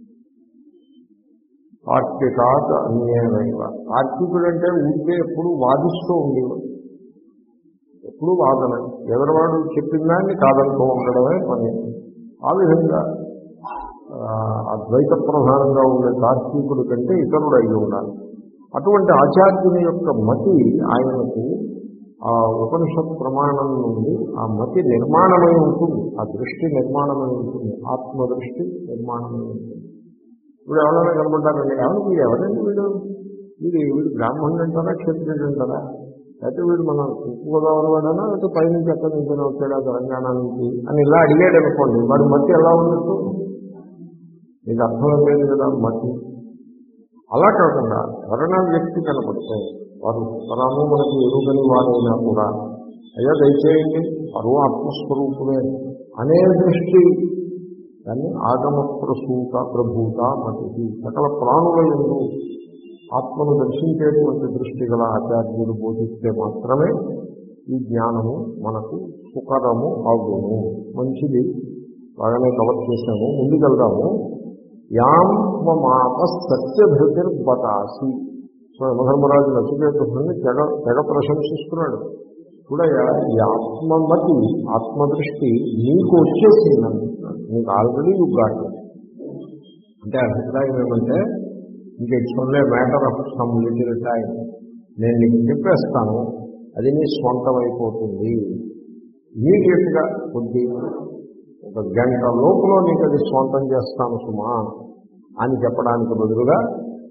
తార్కికాత్ అన్యేనైవ. తార్కికుడు అంటే ఊరికే ఎప్పుడు వాదిస్తూ ఉండేవాడు, ఎప్పుడు వాదన, ఎదరవాడు చెప్పిన దాన్ని కాదంటూ ఉండడమే పని. ఆ విధంగా అద్వైత ప్రధానంగా ఉండే తార్కికుడి కంటే ఇతరుడు అయి ఉండాలి. అటువంటి ఆచార్యుని యొక్క మతి ఆయనకు ఆ ఉపనిషత్ ప్రమాణం నుండి ఆ మతి నిర్మాణమై ఉంటుంది, ఆ దృష్టి నిర్మాణమై ఉంటుంది, ఆత్మదృష్టి నిర్మాణమై ఉంటుంది. ఇప్పుడు ఎవరైనా కనబడ్డారండి, ఎవరు వీడు ఎవరండి వీడు వీడు వీడు బ్రాహ్మణుడు అంటారా క్షత్రియుడు అంటారా, అయితే వీడు మన తూర్పుగోదావరి వాడనా లేకపోతే పైనుంచి ఎక్కడి నుంచి వచ్చాడా తెలంగాణ నుంచి అని ఇలా అడిగాడు అనుకోండి, వాడి మతి ఎలా ఉన్నట్టు మీకు అర్థం లేదు కదా మతి. అలా కాకుండా ఎవరైనా వ్యక్తి కనపడితే వారు పరాము మనకి ఎరుగని వారైనా కూడా అయ్యా దయచేయండి వారు ఆత్మస్వరూపులే అనే దృష్టి, దాన్ని ఆగమ ప్రసూత ప్రభూత మతి. సకల ప్రాణుల యందు ఆత్మను దర్శించేటువంటి దృష్టి గల ఆచార్యులు బోధిస్తే మాత్రమే ఈ జ్ఞానము మనకు సుకరము అగును. మంచిది, బాగానే కవర్ చేశాము. ముందుకెళ్దాము. యాం మాప సత్యభృతిర్బతాసి. సో యమధర్మరాజు నచికేతుడిని తెగ తెగ ప్రశంసిస్తున్నాడు. చూడయ్యా ఈ ఆత్మమతి ఆత్మదృష్టి నీకు వచ్చేసిందని, నీకు ఆల్రెడీ యూ గాట్. అంటే అభిప్రాయం ఏమంటే ఇంక it's only matter of some little time, నేను నీకు చెప్పేస్తాను, అది నీ స్వంతం అయిపోతుంది. ఇమీడియట్గా కొద్ది ఒక గంట లోపల నీకు అది స్వంతం చేస్తాను సుమా అని చెప్పడానికి బదులుగా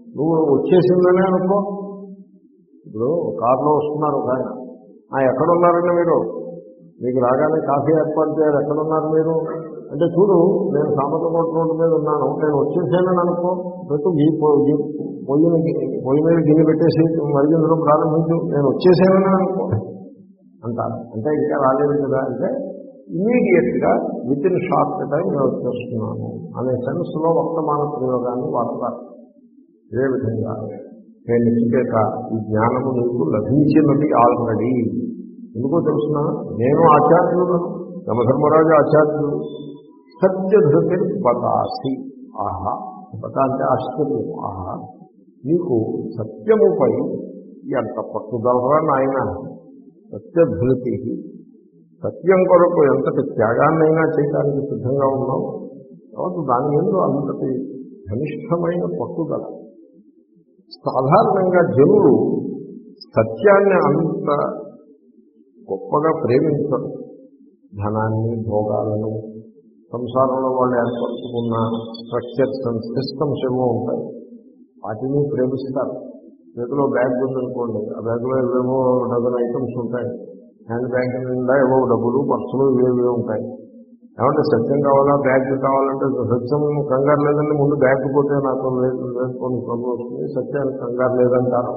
నువ్వు వచ్చేసిందనే అనుకో. ఇప్పుడు కారులో వస్తున్నారు ఒక ఆయన, ఎక్కడున్నారండి మీరు, మీకు రాగానే కాఫీ ఏర్పాటు చేయాలి, ఎక్కడున్నారు మీరు అంటే, చూడు నేను సామర్లకోట రోడ్డు మీద ఉన్నాను, నేను వచ్చేసానని అనుకో. ప్రతి ఈ పొయ్యి పొయ్యి మీద గిన్నె పెట్టేసి మరిగించడం ప్రారంభించు, నేను వచ్చేసానని అనుకో అంటారు. అంటే ఇంకా రాలేదు కదా అంటే, ఇమ్మీడియట్గా విత్ ఇన్ షార్ట్ టైం నేను వచ్చేస్తున్నాను అనే సెన్స్లో వర్తమాన ప్రయోగాన్ని వాడతారు. ఇదే విధంగా నేను నిశ్చేత ఈ జ్ఞానము నీకు లభించినది ఆల్రెడీ. ఎందుకో తెలుసిన, నేను ఆచార్యులను, యమధర్మరాజు ఆచార్యులు. సత్యధృతి బతాసి, ఆహా, బత అంటే ఆశ్చర్యం, ఆహా నీకు సత్యముపై ఎంత పట్టుదలరా నాయన. సత్యధృతి, సత్యం కొరకు ఎంతటి త్యాగాన్నైనా చేయడానికి సిద్ధంగా ఉన్నావు. కాబట్టి దాని మీద అంతటి ఘనిష్టమైన పట్టుదల. సాధారణంగా జనులు సత్యాన్ని అంత గొప్పగా ప్రేమించరు. ధనాన్ని, భోగాలను, సంసారంలో వాళ్ళు ఏర్పరచుకున్న స్ట్రక్చర్స్ అండ్ సిస్టమ్స్ ఏమో ఉంటాయి, వాటిని ప్రేమిస్తారు. చేతిలో బ్యాగ్ ఉందనుకోండి, ఆ బ్యాగ్లో ఏవేవో డజన్ ఐటమ్స్ ఉంటాయి, హ్యాండ్ బ్యాగ్ నిండా ఏవో డబ్బులు, పర్సులు ఇవేవే ఉంటాయి. ఏమంటే సత్యం కావాలా, బ్యాగ్ కావాలంటే సత్యం కంగారు లేదండి, ముందు బ్యాగ్ పోతే నాకు లేదు వేసుకొని ప్రభు వస్తుంది, సత్యానికి కంగారు లేదంటారు.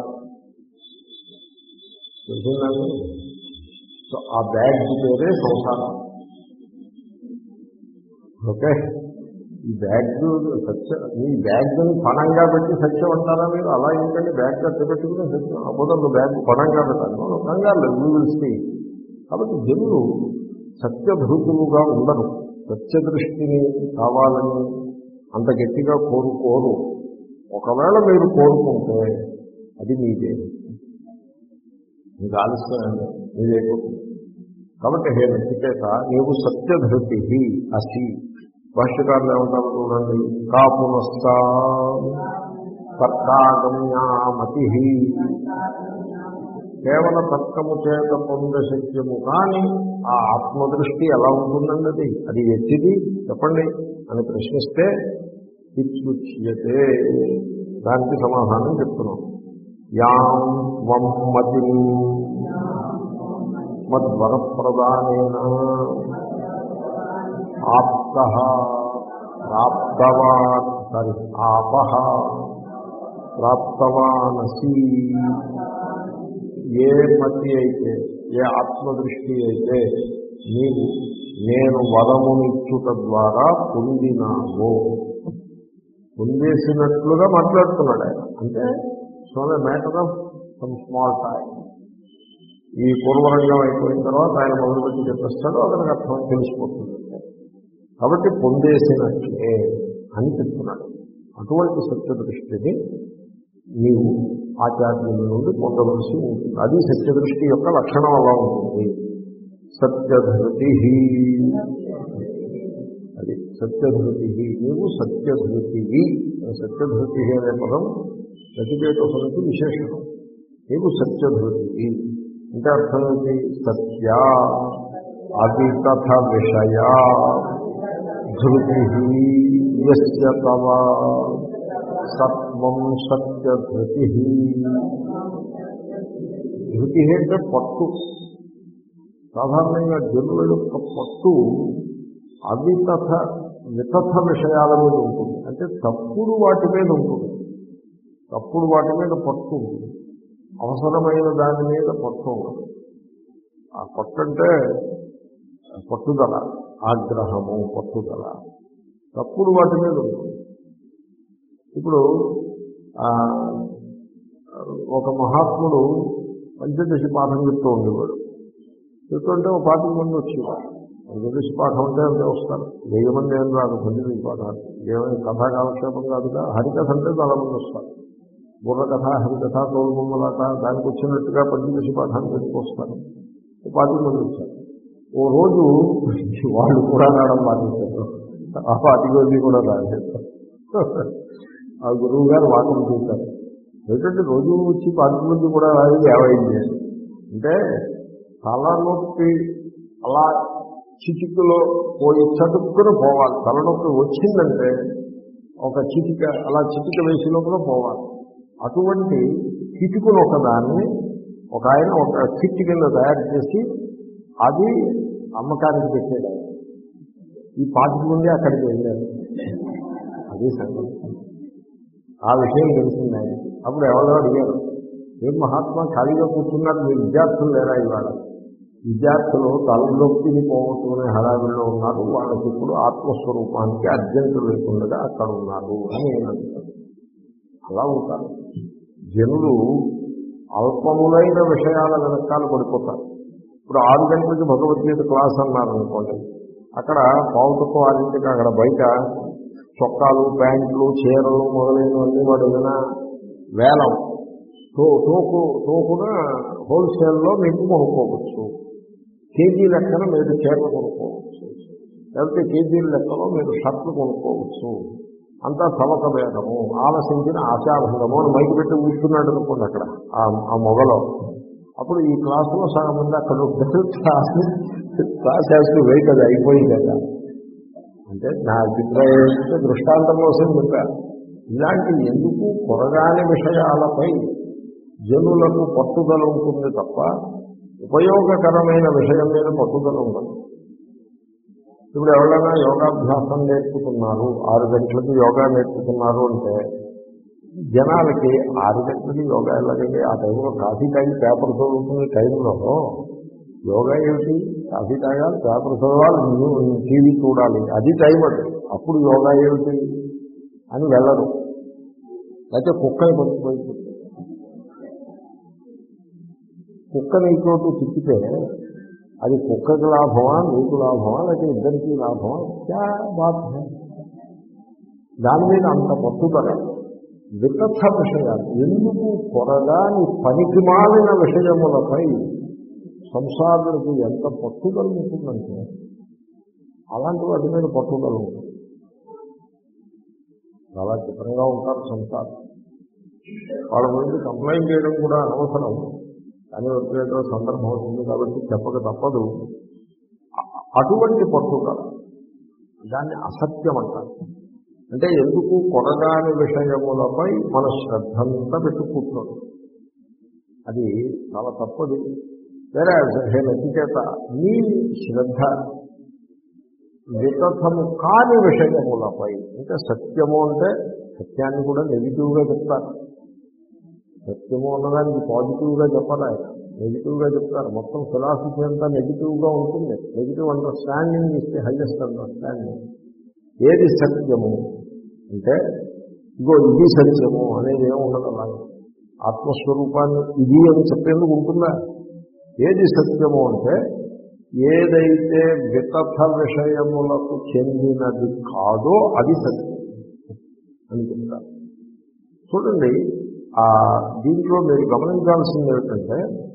తెలిసిందండి. సో ఆ బ్యాగ్ పేరే సంసారం. ఓకే, ఈ బ్యాగ్ సత్య, ఈ బ్యాగ్ని పణంగా పెట్టి సత్యం అంటారా మీరు? అలా ఏంటంటే బ్యాగ్ కట్టి పెట్టుకుని సత్యం అబోధంలో బ్యాగ్ పణంగా పెట్టాలి, కంగారు లేదు, వీ విల్ సీ. కాబట్టి జనులు సత్యభృతులుగా ఉండరు. సత్యదృష్టిని కావాలని అంత గట్టిగా కోరుకోరు. ఒకవేళ మీరు కోరుకుంటే అది మీదే, మీకు ఆలస్యమైంది, మీదైపోతుంది. కాబట్టి హే నచికేత, నీవు సత్యధృతి అసి. భాష్యకారులు ఏమంటారు చూడండి, కా పునశ్చ తర్కాగమ్యామతి, కేవల తర్కము చేత పొందే శక్యము కానీ ఆ ఆత్మదృష్టి ఎలా ఉంటుందండి, అది అది ఎత్తిది చెప్పండి అని ప్రశ్నిస్తే ఇత్యుచ్యతే, దానికి సమాధానం చెప్తున్నాం. యాం త్వం మతిం మద్వరప్రదానేన ఆప్తః ప్రాప్తవాన్ సారీ ఆపః ప్రాప్తవానసి. ఏ మతి అయితే, ఏ ఆత్మదృష్టి అయితే నీవు నేను వరమునిచ్చుట ద్వారా పొందినావో, పొందేసినట్లుగా మాట్లాడుతున్నాడు ఆయన. అంటే so matter of some small time. ఈ పూర్వరంగం అయిపోయిన తర్వాత ఆయన మొదలుపెట్టి చెప్పేస్తాడు, అతనికి అర్థం తెలిసిపోతుంది. కాబట్టి పొందేసినట్లే అని చెప్తున్నాడు. అటువంటి సత్యదృష్టిని నీవు ఆచార్యుల నుండి పొందవలసి ఉంటుంది. అది సత్యదృష్టి యొక్క లక్షణం అలా ఉంటుంది. సత్యధృతి, అది సత్యధృతి, నీవు సత్యధృతివి. సత్యధృతి అనే పదం నచికేతసునికి విశేషణం. నీవు సత్యధృతివి అంటే అర్థం ఏంటి? సత్య అవితథ విషయ ధృతి యస్య తవ సత్వం సత్యధృతి. ధృతి అంటే పట్టు. సాధారణంగా జనుల యొక్క పట్టు అవితథ వితథ విషయాల మీద ఉంటుంది. అంటే తప్పుడు వాటి మీద ఉంటుంది. తప్పుడు వాటి మీద పట్టు ఉంటుంది. అవసరమైన దాని మీద పట్టు ఉంటుంది. ఆ పట్టు అంటే పట్టుదల, ఆగ్రహము, పట్టుదల తప్పుడు వాటి మీద ఉంటుంది. ఇప్పుడు ఒక మహాత్ముడు పంచదశి పాఠం చెప్తూ ఉండేవాడు. చెప్తుంటే ఒక పాతిక మంది వచ్చేవారు. పంచదశి పాఠం అంటే అంతే వస్తారు, వెయ్యి మంది ఏం రాదు పంచదశి పాఠాలు. ఏమైనా కథా కాలక్షేపం కాదుగా, హరికథ అంటే చాలా మంది వస్తారు. బుర్రకథ, హరికథ, తోలుబొమ్మలాట దానికి వచ్చినట్టుగా పంచదశి పాఠాన్ని పెట్టుకొస్తారు. పాతిక మంది వచ్చారు. ఓ రోజు వాళ్ళు కూడా రావడం పాటించారు. ఆ పాతిక మంది కూడా రాలేదు. ఆ గురువు గారు వాటిని చూశారు. ఏంటంటే రోజు వచ్చి పాతిక మంది కూడా రాలేదు, ఏమైంది అంటే తలనొప్పి అలా చిటికలో పోయి చటుక్కుని పోవాలి. తలనొప్పి వచ్చిందంటే ఒక చిటిక అలా చిటిక వేసి లోపల పోవాలి. అటువంటి కిటుకును ఒకదాన్ని ఒక ఆయన ఒక కిట్ కింద తయారు చేసి అది అమ్మకానికి పెట్టాడు. ఈ పార్టీ నుండి అక్కడికి వెళ్ళారు. అది సంగతి. ఆ విషయం తెలిసింది ఆయన. అప్పుడు ఎవరో అడిగారు, ఏం మహాత్మా ఖాళీగా కూర్చున్నారు, మీ విద్యార్థులు లేరా ఇవాళ? విద్యార్థులు తలనొప్పిని పోగొట్టుకునే హడావిడిలో ఉన్నారు, వాళ్ళకి ఇప్పుడు ఆత్మస్వరూపానికి అర్జెంటు లేకుండా అక్కడ ఉన్నారు అని నేను అంటాను. అలా ఉంటారు జనులు. అల్పములైన విషయాల వెనకాల పడిపోతారు. ఇప్పుడు ఆరు గంటలకి భగవద్గీత క్లాస్ అన్నారనుకోండి, అక్కడ పావుతకు ఆరింటికి అక్కడ బయట చొక్కాలు, ప్యాంట్లు, చీరలు మొదలైనవన్నీ వాడు ఏదైనా వేలం తో తోకు తోకున హోల్సేల్లో మీకు కొనుక్కోవచ్చు. కేజీ లెక్కన మీరు చీరలు కొనుక్కోవచ్చు, లేకపోతే కేజీల లెక్కలో మీరు షర్ట్లు కొనుక్కోవచ్చు. అంతా సవక భేదము, ఆలసించిన ఆశాభంగము అని మైకి పెట్టి కూర్చున్నాడు అనుకోండి అక్కడ ఆ మొగలో. అప్పుడు ఈ క్లాసులో సగం మంది అక్కడ ఉంటారు. క్లాస్ క్లాస్ వేస్తూ వెయిట్ అది అయిపోయింది కదా. అంటే నా అభిప్రాయం ఏంటంటే దృష్టాంతం కోసం చెప్పారు. ఇలాంటి ఎందుకు కొరగాని విషయాలపై జనులకు పట్టుదల ఉంటుంది తప్ప ఉపయోగకరమైన విషయం మీద పట్టుదల ఉండదు. ఇప్పుడు ఎవరైనా యోగాభ్యాసం నేర్పుతున్నారు, ఆరు గంటలకి యోగా నేర్పుతున్నారు అంటే జనాలకి ఆరు గంటలకి యోగా ఎలాగంటే ఆ టైంలో కాఫీ తాగి పేపర్ చదువుకునే టైంలో యోగా ఏమిటి? కాఫీ తాగాలి, పేపర్ చదవాలి, టీవీ చూడాలి, అది టైం అది. అప్పుడు యోగా ఏమిటి అని వెళ్ళరు. అయితే కుక్కని పట్టుకుపోయి కుక్క నీకోటి తిప్పితే అది కుక్కకి లాభమా, నీకు లాభమా, లేకపోతే ఇద్దరికి లాభమా? క్యా బాత్ హై. దాని మీద అంత పట్టుదల. వికథ విషయాలు ఎందుకు కొరగాని పనికి మాలిన విషయములపై సంసారులకు ఎంత పట్టుదల ఉంటుందంటే అలాంటి వాటి మీద పట్టుదల ఉంటుంది. చాలా చిత్రంగా ఉంటారు సంసారం. వాళ్ళ గురించి కంప్లైంట్ చేయడం కూడా అనవసరం, కానీ వచ్చేదో సందర్భం అవుతుంది కాబట్టి చెప్పక తప్పదు. అటువంటి పట్టుదల దాన్ని అసత్యం అంటారు. అంటే ఎందుకు కొరగాని విషయములపై మన శ్రద్ధంతా పెట్టుకుంటున్నాడు. అది చాలా తప్పది. వేరే హే నచికేత, నీ శ్రద్ధ వికథము కాని విషయములపై, అంటే సత్యము అంటే సత్యాన్ని కూడా నెగిటివ్గా చెప్తారు. సత్యము అన్నదానికి పాజిటివ్గా చెప్పాలి, ఆయన నెగిటివ్గా చెప్తారు. మొత్తం ఫిలాసఫీ అంతా నెగిటివ్గా ఉంటుంది. నెగిటివ్ అండర్స్టాండింగ్ ఇస్తే హైయెస్ట్ అండర్స్టాండింగ్. ఏది సత్యము అంటే ఇగో ఇది సత్యము అనేది ఏమి ఉండదు. అలాగే ఆత్మస్వరూపాన్ని ఇది అని చెప్పేందుకు ఉంటుందా? ఏది సత్యము అంటే ఏదైతే వికథ విషయములకు చెందినది కాదో అది సత్యం అని చెప్తారు. చూడండి, ఆ దీంట్లో మీరు గమనించాల్సింది ఏమిటంటే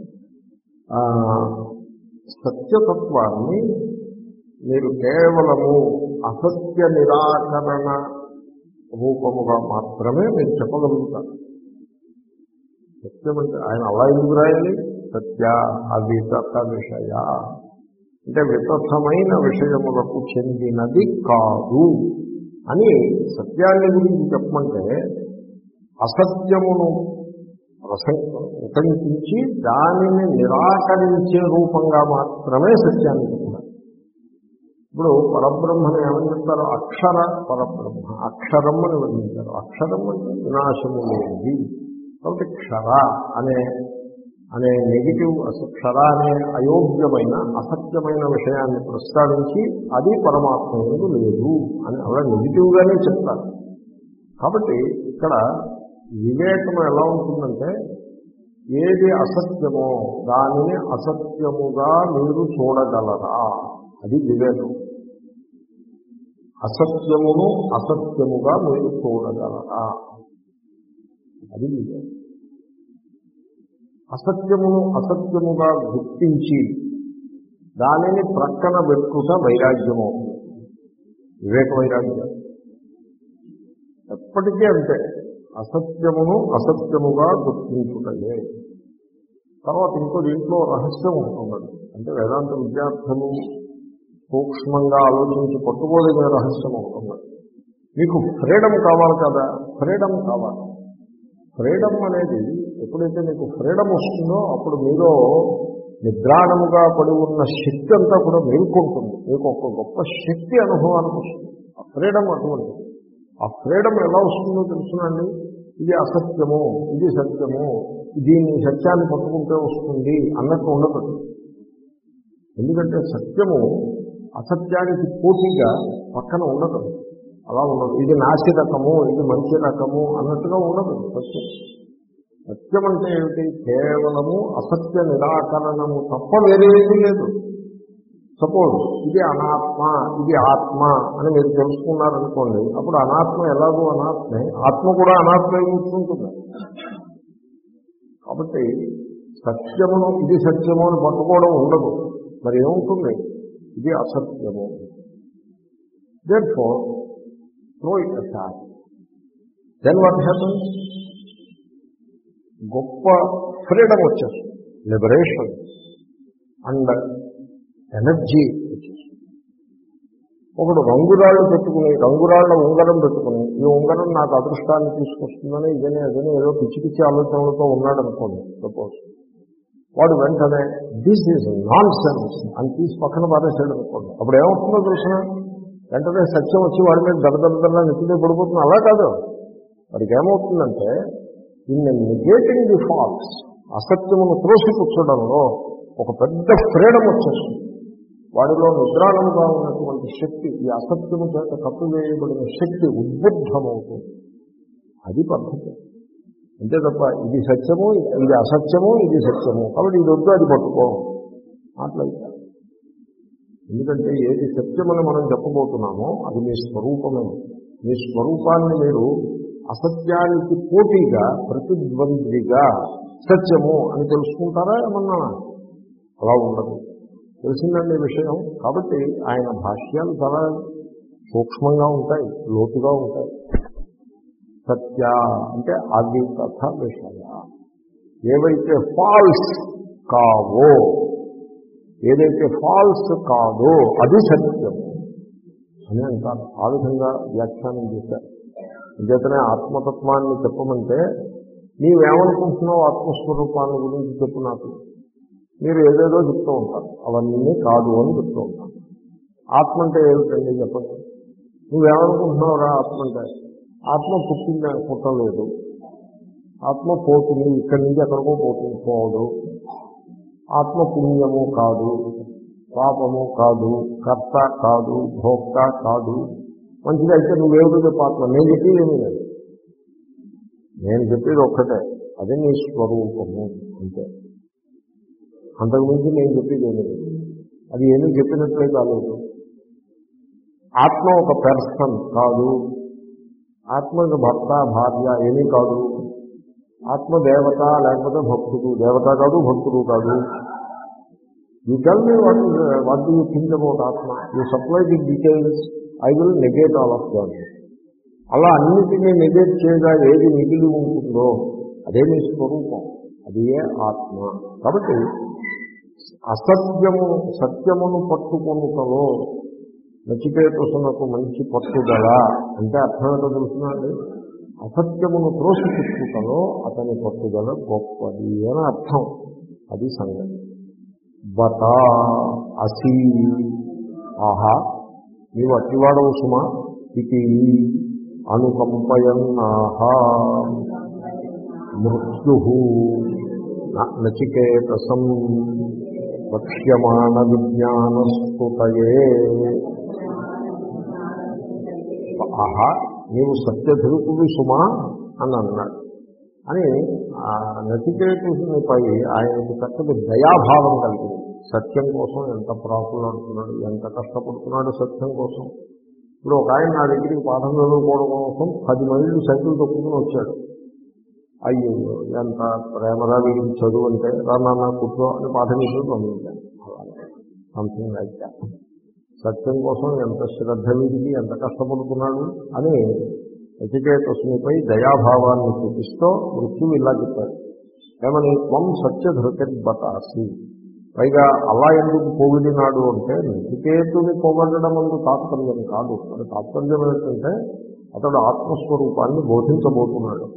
సత్యతత్వాన్ని మీరు కేవలము అసత్య నిరాకరణ రూపముగా మాత్రమే మీరు చెప్పగలుగుతారు. సత్యం అంటే ఆయన అలా ఎందుకు రాయాలి? సత్య అవికథ విషయ అంటే వికథమైన విషయములకు చెందినది కాదు అని సత్యాన్ని గురించి చెప్పమంటే అసత్యమును ఉటంకించి దానిని నిరాకరించే రూపంగా మాత్రమే సత్యాన్ని చెప్తారు. ఇప్పుడు పరబ్రహ్మను ఏమని చెప్తారు? అక్షర పరబ్రహ్మ, అక్షరం అని వర్ణించారు. అక్షరం అంటే వినాశము లేనిది. కాబట్టి క్షర అనే అనే నెగిటివ్, క్షర అనే అయోగ్యమైన అసత్యమైన విషయాన్ని ప్రస్తావించి అది పరమాత్మ యందు లేదు అని అలా నెగిటివ్గానే చెప్తారు. కాబట్టి ఇక్కడ వివేకం ఎలా ఉంటుందంటే ఏది అసత్యమో దానిని అసత్యముగా మీరు చూడగలరా, అది వివేకం. అసత్యమును అసత్యముగా మీరు చూడగలరా, అది వివేకం. అసత్యమును అసత్యముగా గుర్తించి దానిని ప్రక్కన పెట్టుట వైరాగ్యం అవుతుంది. వివేక వైరాగ్యం ఎప్పటికీ అంతే. అసత్యమును అసత్యముగా గుర్తించుటయే. తర్వాత ఇంకో దీంట్లో రహస్యం ఉంటున్నది. అంటే వేదాంత విద్యార్థులు సూక్ష్మంగా ఆలోచించి పట్టుకోలేని రహస్యం ఉంటున్నది. మీకు ఫ్రీడమ్ కావాలి కదా, ఫ్రీడమ్ కావాలి. ఫ్రీడమ్ అనేది ఎప్పుడైతే మీకు ఫ్రీడమ్ వస్తుందో అప్పుడు మీలో నిద్రాణముగా పడి ఉన్న శక్తి అంతా కూడా మేల్కొంటుంది. మీకు ఒక గొప్ప శక్తి అనుభవానికి వస్తుంది. ఆ ఫ్రీడమ్ అటువంటి ఆ ఫ్రీడమ్ ఎలా వస్తుందో తెలుసునండి. ఇది అసత్యము, ఇది సత్యము, దీన్ని సత్యాన్ని పట్టుకుంటే వస్తుంది అన్నట్టు ఉండదు. ఎందుకంటే సత్యము అసత్యానికి పోటీగా పక్కన ఉండదు. అలా ఉండదు. ఇది నాసి రకము, ఇది మంచి రకము అన్నట్టుగా ఉండదు సత్యం. సత్యం అంటే ఏమిటి? కేవలము అసత్య నిరాకరణము తప్ప వేరేది లేదు. సపోజ్ ఇది అనాత్మ, ఇది ఆత్మ అని మీరు తెలుసుకున్నారనుకోండి, అప్పుడు అనాత్మ ఎలాగో అనాత్మే, ఆత్మ కూడా అనాత్మే కూర్చుంటుంది. కాబట్టి సత్యమును ఇది సత్యము అని పట్టుకోవడం ఉండదు. మరి ఏముంటుంది? ఇది అసత్యము. therefore throw it aside. then what happens? గొప్ప ఫ్రీడమ్ వచ్చేస్తుంది, లిబరేషన్ అండ్ ఎనర్జీ వచ్చేస్తుంది. ఒకడు రంగురాళ్ళు పెట్టుకుని, రంగురాళ్ల ఉంగరం పెట్టుకుని, ఈ ఉంగరం నాకు అదృష్టాన్ని తీసుకొస్తుందని ఇదని అదని ఏదో పిచ్చి పిచ్చి ఆలోచనలతో ఉన్నాడు అనుకోండి సపోజ్. వాడు వెంటనే దిస్ ఈజ్ నాన్ సెన్స్ అని తీసి పక్కన పారేసాడు అనుకోండి. అప్పుడు ఏమవుతుందో తెలిసిన వెంటనే సత్యం వచ్చి వాడి మీద దడదడదల్లా నెత్తిదే పడిపోతుంది. అలా కాదు. వాడికి ఏమవుతుందంటే ఇన్ నెగేటింగ్ ది ఫాల్స్, అసత్యమును త్రోసిపుచ్చడంలో ఒక పెద్ద ఫ్రీడమ్ వచ్చేస్తుంది. వాడిలో నిద్రాణముగా ఉన్నటువంటి శక్తి, ఈ అసత్యము చేత కప్పివేయబడిన శక్తి ఉద్బుద్ధమవుతుంది. అది పద్ధతి. అంతే తప్ప ఇది సత్యము, ఇది అసత్యము, ఇది సత్యము కాబట్టి ఇది వద్దు, అది పట్టుకో అట్లయితే. ఎందుకంటే ఏది సత్యమని మనం చెప్పబోతున్నామో అది మీ స్వరూపమే. మీ స్వరూపాన్ని మీరు అసత్యానికి పోటీగా, ప్రతిద్వంద్విగా సత్యము అని తెలుసుకుంటారా ఏమన్నా? అలా ఉండదు. తెలిసిందండి విషయం. కాబట్టి ఆయన భాష్యాలు చాలా సూక్ష్మంగా ఉంటాయి, లోతుగా ఉంటాయి. సత్య అంటే అది కథ విషయ. ఏవైతే ఫాల్స్ కావో, ఏదైతే ఫాల్స్ కాదో అది సత్యము అని అంటారు. ఆ విధంగా వ్యాఖ్యానం చేశారు. నిజతనే ఆత్మతత్వాన్ని చెప్పమంటే నీవేమనుకుంటున్నావు ఆత్మస్వరూపాన్ని గురించి చెప్పు నాకు. మీరు ఏదేదో చెప్తూ ఉంటారు, అవన్నీ కాదు అని చెప్తూ ఉంటారు. ఆత్మ అంటే ఏమిటండి చెప్పండి. నువ్వేమనుకుంటున్నావురా ఆత్మ అంటే? ఆత్మ పుట్టింది, పుట్టలేదు. ఆత్మ పోతుంది, ఇక్కడి నుంచి ఎక్కడికో పోతుంది, పోదు. ఆత్మ పుణ్యము కాదు, పాపము కాదు, కర్త కాదు, భోక్త కాదు. మంచిది అయితే నువ్వేమిటో చెప్పు ఆత్మ. నేను చెప్పేది ఏమీ లేదు. నేను చెప్పేది ఒక్కటే, అదే నీ స్వరూపము అంతే. అంతకుమించి నేను చెప్పేది ఏమీ లేదు. అది ఏమీ చెప్పినట్లే కాలేదు. ఆత్మ ఒక పర్సన్ కాదు. ఆత్మకు భర్త భార్య ఏమీ కాదు. ఆత్మ దేవత లేకపోతే భక్తుడు, దేవత కాదు భక్తుడు కాదు. You tell me what what do you think about atma. You supply the details, I will negate all of that. అలా అన్నిటినీ నెగేట్ చేయగా ఏది మిగిలి ఉంటుందో అదే మీ స్వరూపం, అదే ఆత్మ. కాబట్టి అసత్యము సత్యమును పట్టుకొనుటలో నచికేతసునకు మంచి పట్టుదల అంటే అర్థం ఏంటో తెలుసునండి. అసత్యమును త్రోసిపుచ్చుటలో అతని పట్టుదల గొప్పది అని అర్థం. అది సంగతి. బత అసి ఆహా నీవు అట్టివాడవు సుమా ఇది అనుకంపయన్నాహా మృత్యు నచికేతసం వక్ష్యమాణ విజ్ఞానస్తుతయే. ఆహా నీవు సత్యధృతుడు సుమా అని అన్నాడు. అని నచికేతునిపై ఆయనకు చక్కటి దయాభావం కలిగింది. సత్యం కోసం ఎంత ప్రాకులాడుతున్నాడు, ఎంత కష్టపడుతున్నాడు సత్యం కోసం. ఇప్పుడు ఒక ఆయన నా దగ్గరికి పాఠం చదువుకోవడం కోసం పది మైళ్ళు సైకిల్ తొక్కుకుని వచ్చాడు. అయ్యో ఎంత ప్రేమగా వీడికి చదువు అంటే రానా కూర్చో అని పాఠం చేసి పంపించాను. Something like that. సత్యం కోసం ఎంత శ్రద్ధ వీడికి, ఎంత కష్టపడుతున్నాడు అని నచికేతసునిపై దయాభావాన్ని చూపిస్తూ మృత్యువు ఇలా చెప్పాడు. ఏమని? త్వం సత్యధృతిర్బతాసి. పైగా అలా ఎందుకు పొగిడినాడు అంటే నచికేతుని పొగడడం అందు తాత్పర్యం కాదు. అది తాత్పర్యం ఏంటంటే అతడు ఆత్మస్వరూపాన్ని బోధించబోతున్నాడు.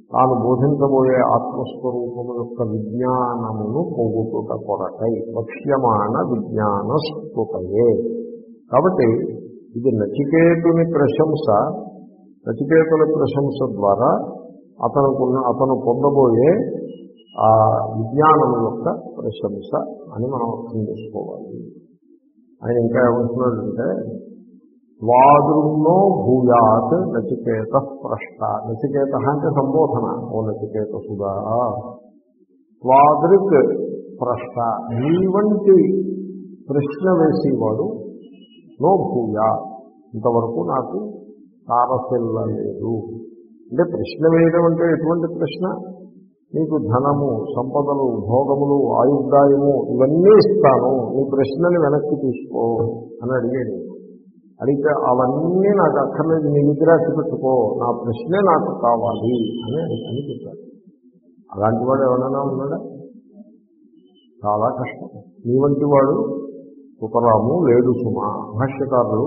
తాను బోధించబోయే ఆత్మస్వరూపము యొక్క విజ్ఞానమును పోగొట్టుట కొరకై వక్ష్యమాణ విజ్ఞాన స్ఫుటయే. కాబట్టి ఇది నచికేతుని ప్రశంస. నచికేతుల ప్రశంస ద్వారా అతనుకున్న అతను పొందబోయే ఆ విజ్ఞానం యొక్క ప్రశంస అని మనం అర్థం చేసుకోవాలి. ఆయన ఇంకా ఏమంటున్నాడంటే ద్వాదృన్నో భూయాత్ నచికేత ప్రష్ట. నచికేత అంటే సంబోధన. ఓ నచికేత సుధా ద్వాదృక్ ప్రష్ట, నీ వంటి ప్రశ్న వేసేవాడు నో భూయా, ఇంతవరకు నాకు తారసిల్లలేదు. అంటే ప్రశ్న వేయడం అంటే ఎటువంటి ప్రశ్న? నీకు ధనము, సంపదలు, భోగములు, ఆయుర్దాయము ఇవన్నీ ఇస్తాను, నీ ప్రశ్నని వెనక్కి తీసుకో అని అడిగాడు. అడిగితే అవన్నీ నాకు అక్కర్లేదు, నీ విగ్రహాన్ని పెట్టుకో, నా ప్రశ్నే నాకు కావాలి అని అని చెప్పాడు. అలాంటి వాడు ఎవరైనా ఉన్నాడా? చాలా కష్టం. నీ వంటి వాడు సుతరాము లేడు సుమా. భాష్యకారులు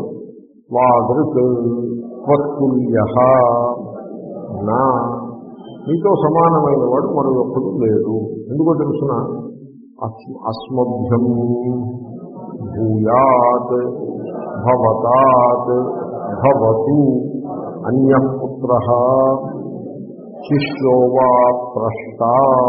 వాదృక్తుల్య నా, నీతో సమానమైన వాడు మరో ఒక్కడు లేడు. ఎందుకో తెలుసిన అస్మభ్యం భూయాత్ భవతాత్ భవతు అన్యః పుత్రః శిష్యో వా ప్రష్ట.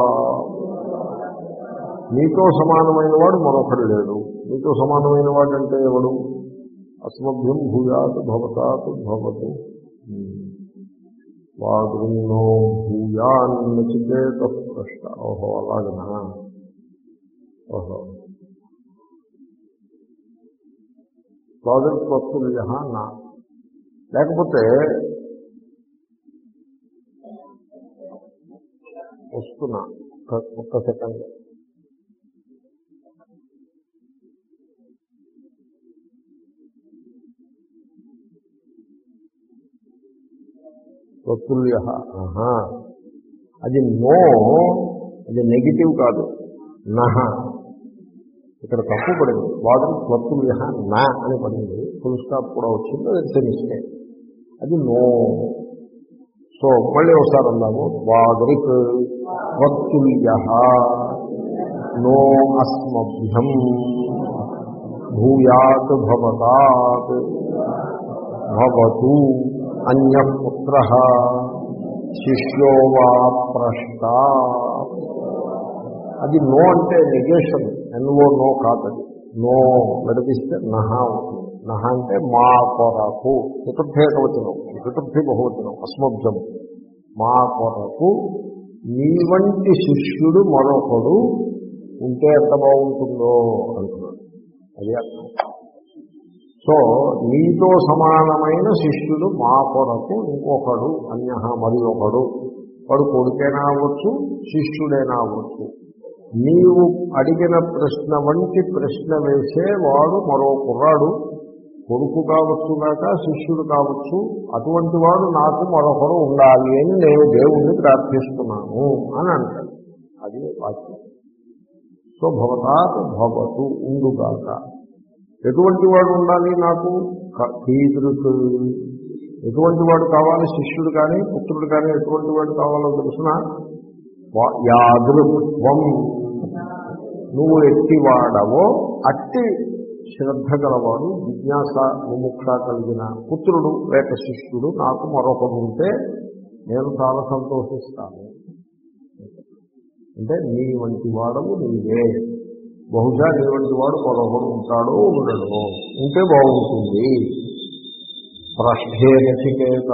నీతో సమానమైన వాడు మరొకడు లేడు. నీతో సమానమైన వాడు అంటే ఎవడు? అస్మభ్యం భూయాత్ భవతాత్ భవతు వాదృన్నో భూయాన్ నచికేత ప్రష్ట. ఓహో అలాగనా? ఓహో వాదృత్వత్తుల్య నా. లేకపోతే వస్తున్నా ఒక్క సెకండ్. త్వతుల్య అది నో, అది నెగిటివ్ కాదు, నహ. ఇక్కడ తప్పు పడింది. వాదం త్వతుల్య నా అని పడింది, ఫుల్ స్టాప్ కూడా వచ్చింది, అది తెలిస్తే అది నో. సో మళ్ళీ ఒకసారి అన్నాము వాదరిక్ త్వతుల్య నో అస్మభ్యం భూయాత్ భవతాత్ భవతు అన్యః పుత్రః శిష్యో వా ప్రష్ట. అది నో అంటే నెగేషన్. ఎన్వో నో కాదది. నో నడిపిస్తే నహ అవుతుంది. నహ అంటే మా కొరకు, చతుర్థేకవచనం, చతుర్థి బహువచనం, అస్మభ్యం, మా కొరకు నీ వంటి శిష్యుడు మరొకడు ఉంటే ఎంత బాగుంటుందో అంటున్నాడు. అది అర్థం. సో నీతో సమానమైన శిష్యుడు మా కొరకు ఇంకొకడు, అన్య మరి ఒకడు, వాడు కొడుకైనా అవ్వచ్చు, శిష్యుడైనా అవ్వచ్చు. నీవు అడిగిన ప్రశ్న వంటి ప్రశ్న వేసే వాడు మరో కుర్రాడు, కొడుకు కావచ్చు కాక శిష్యుడు కావచ్చు, అటువంటి వాడు నాకు మరొకరు ఉండాలి అని నేను దేవుణ్ణి ప్రార్థిస్తున్నాను అని అంటాడు. అది వాక్యం. సో భవతాత్ భవతు ఉండుగాక. ఎటువంటి వాడు ఉండాలి నాకు? కీదృక్. ఎటువంటి వాడు కావాలి? శిష్యుడు కానీ పుత్రుడు కానీ ఎటువంటి వాడు కావాలో తెలుసిన యాదృక్త్వం, నువ్వు ఎట్టివాడవో అట్టి శ్రద్ధ గలవాడు, జిజ్ఞాస ముముక్ష కలిగిన పుత్రుడు లేక శిష్యుడు నాకు మరొకడు ఉంటే నేను చాలా సంతోషిస్తాను. అంటే నీ వంటి వాడవు నీవే. బహుశా నీ వంటి వాడు మరొకడు ఉంటాడో ఉండడో, ఉంటే బాగుంటుంది. ప్రష్ఠే నచికేత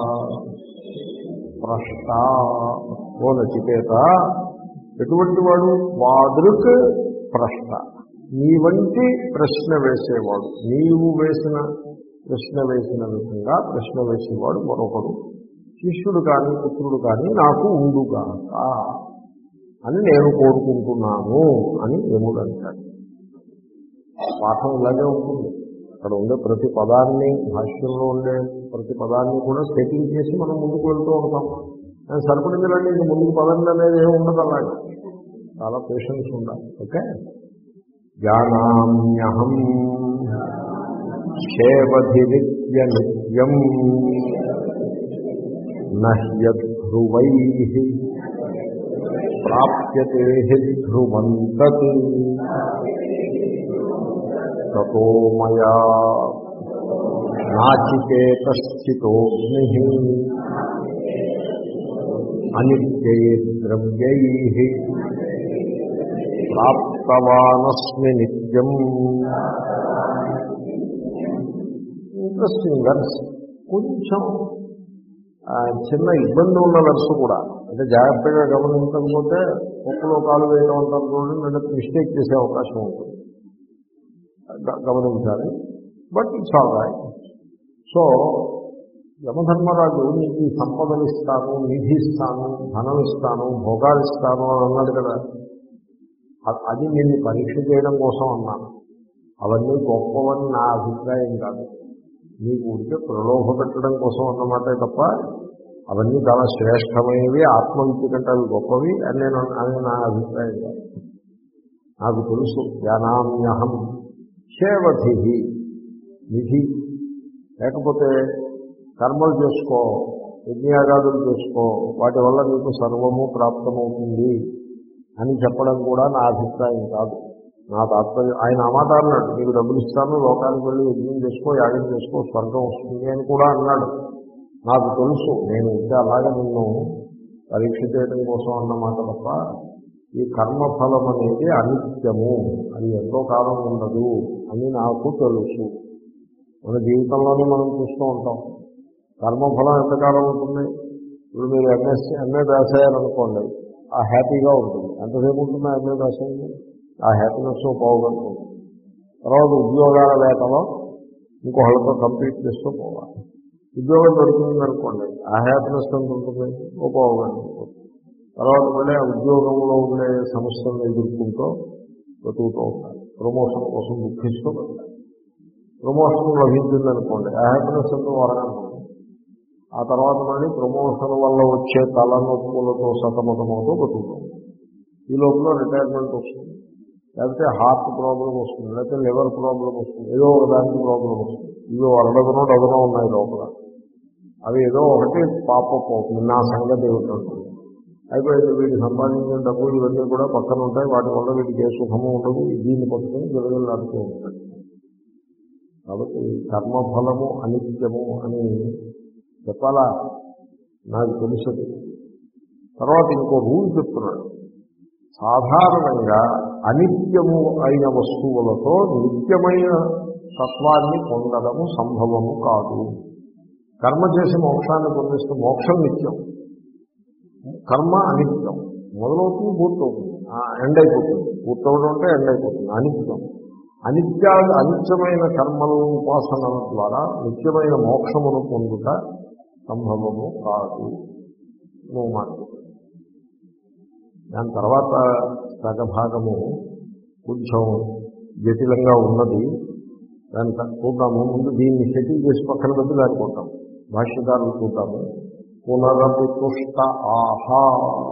ప్రష్ట. ఓ నచికేత, ఎటువంటి వాడు? వాదృక్ ప్రష్ట, నీ వంటి ప్రశ్న వేసేవాడు, నీవు వేసిన ప్రశ్న వేసిన విధంగా ప్రశ్న వేసేవాడు మరొకడు, శిష్యుడు కానీ పుత్రుడు కానీ నాకు ఉండుగాక అని నేను కోరుకుంటున్నాను అని యముడు అంటాడు. పాఠం ఇలాగే ఉంటుంది. అక్కడ ఉండే ప్రతి పదాన్ని, భాష్యంలో ఉండే ప్రతి పదాన్ని కూడా సెటింగ్ చేసి మనం ముందుకు వెళ్తూ ఉంటాం. సరిపడిందండి, ఇంక ముందుకు పదండి అనేది ఏమి ఉండదు. అలాగే చాలా పేషెన్స్ ఉండాలి. ఓకే. జానామ్యహం శేవధిరిత్య నిత్యం నహ్యద్భూ ధ్రువై ప్రాప్యతే ధ్రువం తత్ తతో మయా నాచికేతస్థితోగ్ని అనిత్యై ద్రవ్యైః ప్రాప్తవానస్మి నిత్యం. Interesting verse. కొంచెం చిన్న ఇబ్బంది ఉన్న వెర్స్ కూడా, అంటే జాగ్రత్తగా గమనించకపోతే ఒక్కలో కాలు వేయడం అంటారు చూడండి, అంటే మిస్టేక్ చేసే అవకాశం ఉంటుంది, గమనించాలి. But it's all right. So Yamadharmaraju నీకు ఈ సంపదలు ఇస్తాను, నిధి ఇస్తాను, ధనం ఇస్తాను, భోగాలు ఇస్తాను అని అన్నాడు కదా. అది నేను పరీక్ష చేయడం కోసం అన్నాను. అవన్నీ గొప్పవని నా అభిప్రాయం కాదు, నీకు ఉంటే ప్రలోభ పెట్టడం కోసం అన్నమాటే తప్ప అవన్నీ చాలా శ్రేష్టమైనవి, ఆత్మవిద్య కంటే అవి గొప్పవి అని నేను అని నా అభిప్రాయం కాదు. నాకు తెలుసు. జ్ఞానామ్యహం శేవధి నిధి. లేకపోతే కర్మలు చేసుకో, యజ్ఞయాగాదులు చేసుకో, వాటి వల్ల నీకు సర్వము ప్రాప్తమవుతుంది అని చెప్పడం కూడా నా అభిప్రాయం కాదు, నా తాత్పర్యం. ఆయన ఆ మాట అన్నాడు, నీకు డబ్బులు ఇస్తాను, లోకానికి వెళ్ళి యజ్ఞం చేసుకో, యాగం చేసుకో, స్వర్గం వస్తుంది అని కూడా అన్నాడు. నాకు తెలుసు. నేను ఇంకా అలాగే నిన్ను పరీక్ష చేయడం కోసం అన్నమాట తప్ప ఈ కర్మఫలం అనేది అనిత్యము, అది ఎంతో కాలం ఉండదు అని నాకు తెలుసు. మన జీవితంలోనే మనం చూస్తూ ఉంటాం, కర్మఫలం ఎంతకాలం ఉంటుంది. ఇప్పుడు మీరు ఎంఎస్సీ ఎంఏ రాశారనుకోండి, ఆ హ్యాపీగా ఉంటుంది. ఎంతసేపు ఉంటుందో ఎంఏ రాసేది, ఆ హ్యాపీనెస్ పోగొట్టు. తర్వాత ఉద్యోగాల వేటలో ఇంకొకళ్ళతో కంప్లీట్ చేస్తూ పోవాలి. ఉద్యోగం దొరికింది అనుకోండి, ఆ హ్యాపీనెస్ ఎంత ఉంటుంది, ఓ పోగొట్టు. తర్వాత మళ్ళీ ఆ ఉద్యోగంలో ఉండే సమస్యలను ఎదుర్కొంటూ బతుకుతూ ఉండాలి. ప్రమోషన్ కోసం దుఃఖిస్తూ ఉండాలి. ప్రమోషన్ లభించిందనుకోండి, ఆ హ్యాపీనెస్ ఎంతో వరగంటుంది. ఆ తర్వాత మళ్ళీ ప్రమోషన్ వల్ల వచ్చే తలనొప్పులతో సతమతమవుతూ బతుకుతాం. ఈ లోపల రిటైర్మెంట్ వస్తుంది, లేకపోతే హార్ట్ ప్రాబ్లం వస్తుంది, లేకపోతే లివర్ ప్రాబ్లం వస్తుంది, ఏదో ఒక దానికి ప్రాబ్లం వస్తుంది. ఇవి అరడదనో డజనో ఉన్నాయి లోపల. అవి ఏదో ఒకటి పాపప్ అవుతుంది, నా సంగతి ఏమిటంటుంది. అయిపోయింది. వీటి సంపాదించిన డబ్బులు ఇవన్నీ కూడా పక్కన ఉంటాయి, వాటి వల్ల వీటికి ఏ సుఖము ఉండదు. దీన్ని పట్టుకొని గెలగలాడుతూ ఉంటాయి. కాబట్టి కర్మఫలము అనిత్యము అని చెప్పాలా, నాకు తెలుసది. తర్వాత ఇంకో రూల్ చెప్తున్నాడు. సాధారణంగా అనిత్యము అయిన వస్తువులతో నిత్యమైన తత్వాన్ని పొందడము సంభవము కాదు. కర్మ చేసి మోక్షాన్ని పొందిస్తే మోక్షం నిత్యం, కర్మ అనిత్యం. మొదలవుతుంది, పూర్తవుతుంది, ఎండ్ అయిపోతుంది. పూర్తవడం అంటే ఎండ్ అయిపోతుంది. అనిత్యం. అనిత్య అనిత్యమైన కర్మలు ఉపాసనల ద్వారా నిత్యమైన మోక్షమును పొందుట సంభవము కాదు. నువ్వు మాట్లాడు. దాని తర్వాత సగభాగము కొంచెం జటిలంగా ఉన్నది, దాన్ని చూద్దాము. ముందు దీన్ని సెటిల్ చేసి పక్కన పెట్టి దాన్ని కొట్టాం. భాష్యకారులు చూద్దాము. పునరపి తుష్ట ఆహా.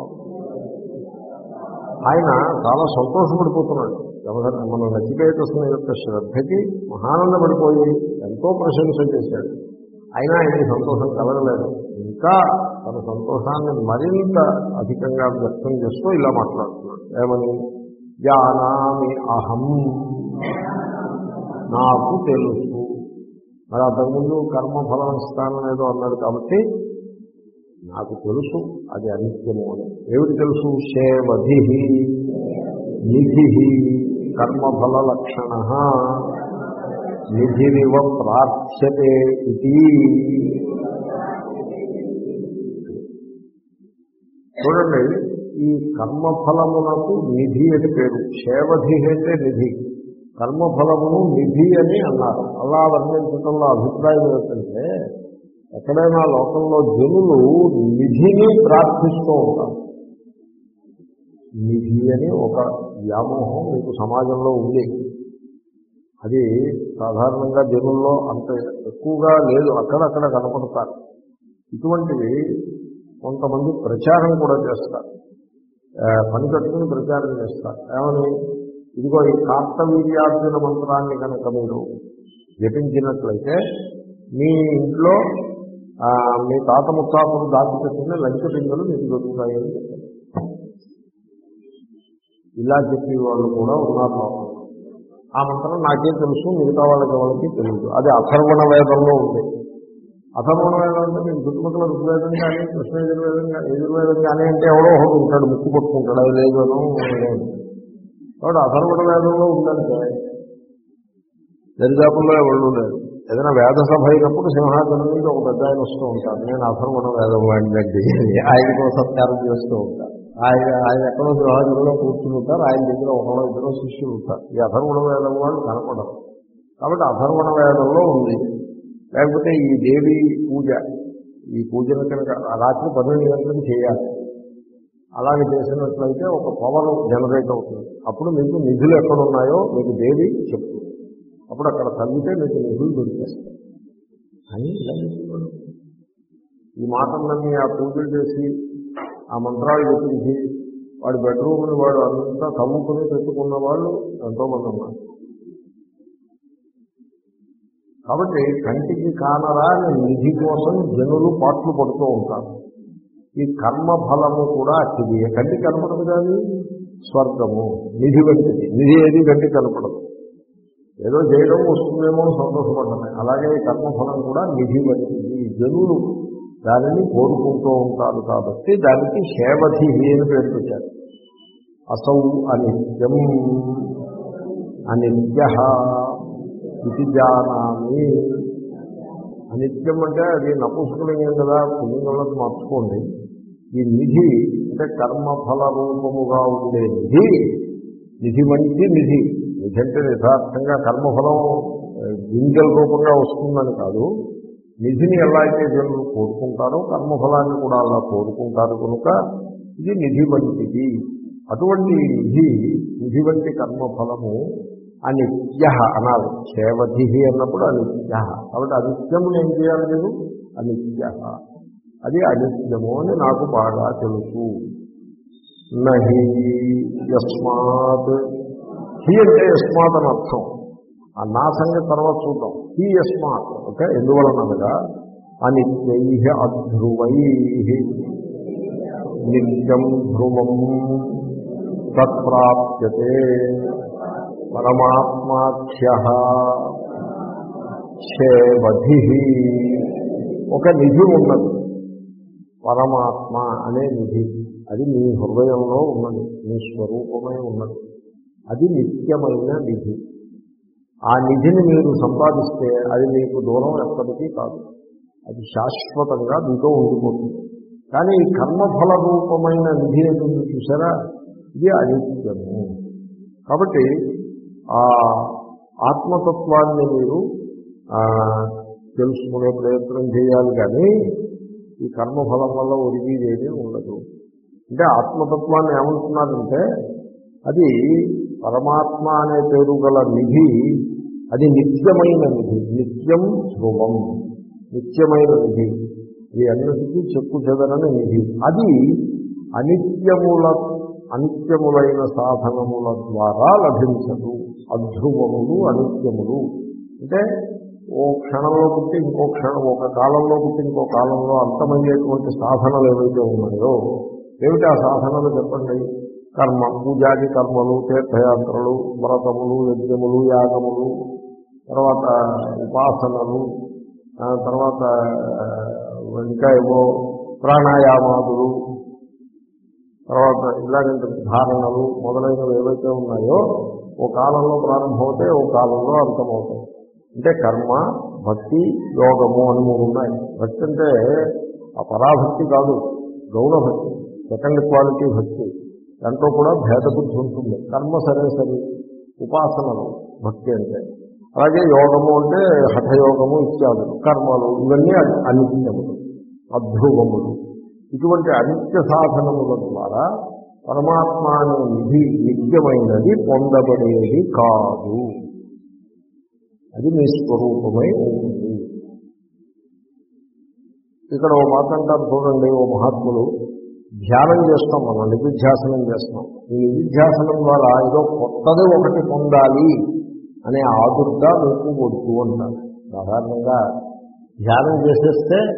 ఆయన చాలా సంతోషపడిపోతున్నాడు. మన నచికేతసుని యొక్క శ్రద్ధకి మహానందపడిపోయి ఎంతో ప్రశంస చేశాడు. అయినా ఆయనకి సంతోషం కలగలేదు. ఇంకా తన సంతోషాన్ని మరింత అధికంగా వ్యక్తం చేస్తూ ఇలా మాట్లాడుతున్నాడు. ఏమని? జానామి అహం, నాకు తెలుసు. మరి అంతకుముందు కర్మఫలం ఇస్తానని ఏదో అన్నాడు కాబట్టి నాకు తెలుసు అది అనిత్యము అని. ఏమిటి తెలుసు? శేవధి నిధి కర్మఫల లక్షణ నిధిరివ ప్రార్థ్యతే ఇది. చూడండి, ఈ కర్మఫలమునకు నిధి అని పేరు. శేవధి అంటే నిధి, కర్మఫలమును నిధి అని అన్నారు. అలా వర్ణించడంలో అభిప్రాయం ఏంటంటే, ఎక్కడైనా లోకంలో జనులు నిధిని ప్రార్థిస్తూ ఉంటారు. నిధి అని ఒక వ్యామోహం మీకు సమాజంలో ఉంది. అది సాధారణంగా జనుల్లో అంత ఎక్కువగా లేదు, అక్కడక్కడ కనపడతారు. ఇటువంటివి కొంతమంది ప్రచారం కూడా చేస్తారు, పని కట్టుకుని ప్రచారం చేస్తారు. ఏమని? ఇదిగో ఈ కార్తవీర్యార్జున మంత్రాన్ని కనుక మీరు జపించినట్లయితే మీ ఇంట్లో మీ తాత ముత్తాతలు దాచిపెట్టిన లంచ పిందెలు మీకు దొరుకుతాయని చెప్పారు. ఇలా చెప్పే వాళ్ళు కూడా ఉన్నారు. ఆ మంత్రం నాకే తెలుసు, మిగతా వాళ్ళకి వాళ్ళకి తెలియదు. అది అథర్వణ వేదంలో ఉంది. అథర్వణ వేదం అంటే మీకు చుట్టుపక్కల ఋగ్వేదం కానీ కృష్ణ యజుర్వేదం కానీ యజుర్వేదం కానీ అంటే ఎవడో ఒకటి ఉంటాడు, ముక్కు పట్టుకుంటాడు, అది లేదను లేదు. కాబట్టి అథర్వణ వేదంలో ఉందంటే దరిదాపుల్లో ఎవరు లేదు. ఏదైనా వేద సభ అయినప్పుడు సింహాసనం మీద ఒక పెద్ద ఆయన వస్తూ ఉంటారు, నేను అథర్వణ వేదం వాడినండి, ఆయనకు సత్కారం చేస్తూ ఉంటారు. ఆయన ఆయన ఎక్కడో సింహాసనంలో కూర్చుని ఉంటారు, ఆయన దగ్గర ఒకరో ఇద్దరు శిష్యులు ఉంటారు. ఈ అథర్వణ వేదం వాళ్ళు కనపడరు. కాబట్టి అథర్వణ వేదంలో ఉంది. లేకపోతే ఈ దేవి పూజ, ఈ పూజను కనుక రాత్రి పన్నెండు గంటలకు చేయాలి. అలాగే చేసినట్లయితే ఒక పవర్ జనరేట్ అవుతుంది. అప్పుడు మీకు నిధులు ఎక్కడున్నాయో మీకు దేవి చెప్తుంది. అప్పుడు అక్కడ తగ్గితే మీకు నిధులు దొరికేస్తాయి అని ఇలా చెప్తున్నాడు. ఈ మాటలన్నీ ఆ పూజలు చేసి ఆ మంత్రాలు చెప్పించి వాడి బెడ్రూమ్ని వాడు అంతా తమ్ముకుని పెట్టుకున్న వాళ్ళు ఎంతోమంది ఉన్నారు. కాబట్టి కంటికి కానరాని నిధి కోసం జనులు పాటలు పడుతూ ఉంటారు. ఈ కర్మఫలము కూడా అట్టిది. కంటికి కనపడదు కానీ స్వర్గము నిధి వంటిది. నిధి ఏది కంటికి కనపడదు. ఏదో చేయడం వస్తుందేమో సంతోషపడ్డమే. అలాగే ఈ కర్మఫలం కూడా నిధి వంటిది. జనులు దానిని కోరుకుంటూ ఉంటారు. కాబట్టి దానికి శేవధి అని పేరు పెట్టారు. అసౌ అనిత్యం అనిత్య ఇది జానామి. అనిత్యం అంటే అది నపుంసకలింగం కదా, పుల్లింగంలోకి మార్చుకోండి. ఈ నిధి అంటే కర్మఫల రూపముగా ఉండే నిధి, నిధి వంటి నిధి. నిధి అంటే యథార్థంగా కర్మఫలం గింజల రూపంగా వస్తుందని కాదు. నిధిని ఎలా అయితే జనులు కోరుకుంటారో కర్మఫలాన్ని కూడా అలా కోరుకుంటారు కనుక ఇది నిధి వంటిది. అటువంటి నిధి నిధి వంటి కర్మఫలము అనిత్య అనాలి. శేవధి అన్నప్పుడు అనిత్య. కాబట్టి అనిత్యము ఏం చేయాలి మీరు? అనిత్య. అది అనిత్యము అని నాకు బాగా తెలుసు. నహి యస్మాత్, హి అంటే యస్మాత్ అని అర్థం. ఆ నా సంగతి తర్వాత చూద్దాం. హి యస్మాత్ ఓకే, ఎందువలనగా అనిత్యై అధ్రువై నిత్యం ధ్రువం తత్ప్రాప్యతే పరమాత్మాఖ్య శేవధి. ఒక నిధి ఉన్నది, పరమాత్మ అనే నిధి. అది మీ హృదయంలో ఉన్నది, మీ స్వరూపమై ఉన్నది. అది నిత్యమైన నిధి. ఆ నిధిని మీరు సంపాదిస్తే అది మీకు దూరం ఎప్పటికీ కాదు, అది శాశ్వతంగా మీతో ఉండిపోతుంది. కానీ ఈ కర్మఫల రూపమైన నిధి ఏది చూసారా, ఇది అనిత్యము. కాబట్టి ఆ ఆత్మతత్వాన్ని మీరు తెలుసుకునే ప్రయత్నం చేయాలి. కానీ ఈ కర్మఫలం వల్ల ఒరిగేది ఉండదు. అంటే ఆత్మతత్వాన్ని ఏమంటున్నారంటే అది పరమాత్మ అనే పేరు గల నిధి, అది నిత్యమైన నిధి. నిత్యం ధ్రువం, నిత్యమైన నిధి. ఈ అన్నిటికీ చెప్పు చెదరని నిధి. అది అనిత్యముల అనిత్యములైన సాధనముల ద్వారా లభించదు. అధ్రువములు అనిత్యములు అంటే ఓ క్షణంలో పుట్టి ఇంకో క్షణం, ఒక కాలంలో పుట్టి ఇంకో కాలంలో అంతమయ్యేటువంటి సాధనలు ఏవైతే ఉన్నాయో, ఏమిటి ఆ సాధనలు చెప్పండి? కర్మ, పూజాది కర్మలు, తీర్థయాత్రలు, వ్రతములు, యజ్ఞములు, యాగములు, తర్వాత ఉపాసనలు, తర్వాత ఇంకా ఏవో ప్రాణాయామాదులు, తర్వాత ఇలాంటి ధారణలు మొదలైనవి ఏవైతే ఉన్నాయో ఓ కాలంలో ప్రారంభమవుతే ఓ కాలంలో అంతమవుతాయి. అంటే కర్మ, భక్తి, యోగము అని మూడు ఉన్నాయి. భక్తి అంటే ఆ పరాభక్తి కాదు, గౌణ భక్తి, సెకండ్ క్వాలిటీ భక్తి. దాంట్లో కూడా భేదబుద్ధి ఉంటుంది. కర్మ సరే సరే, ఉపాసనలు భక్తి అంటే. అలాగే యోగము అంటే హఠయోగము ఇత్యాదులు, కర్మలు ఇవన్నీ అనిత్యములు, అధ్రువములు. ఇటువంటి అనిత్య సాధనముల ద్వారా పరమాత్మ అనే నిధి నిత్యమైనది పొందబడేది కాదు. అది మీ స్వరూపమై ఉంటుంది. ఇక్కడ ఓ మాట అంటారు చూడండి, ఓ మహాత్ములు, ధ్యానం చేస్తాం మనం, నిధిధ్యాసనం చేస్తాం. ఈ నిధిధ్యాసనం ద్వారా ఏదో కొత్తది ఒకటి పొందాలి అనే ఆదుర్గా మీకు వద్దు అంటారు. సాధారణంగా ధ్యానం చేసేస్తే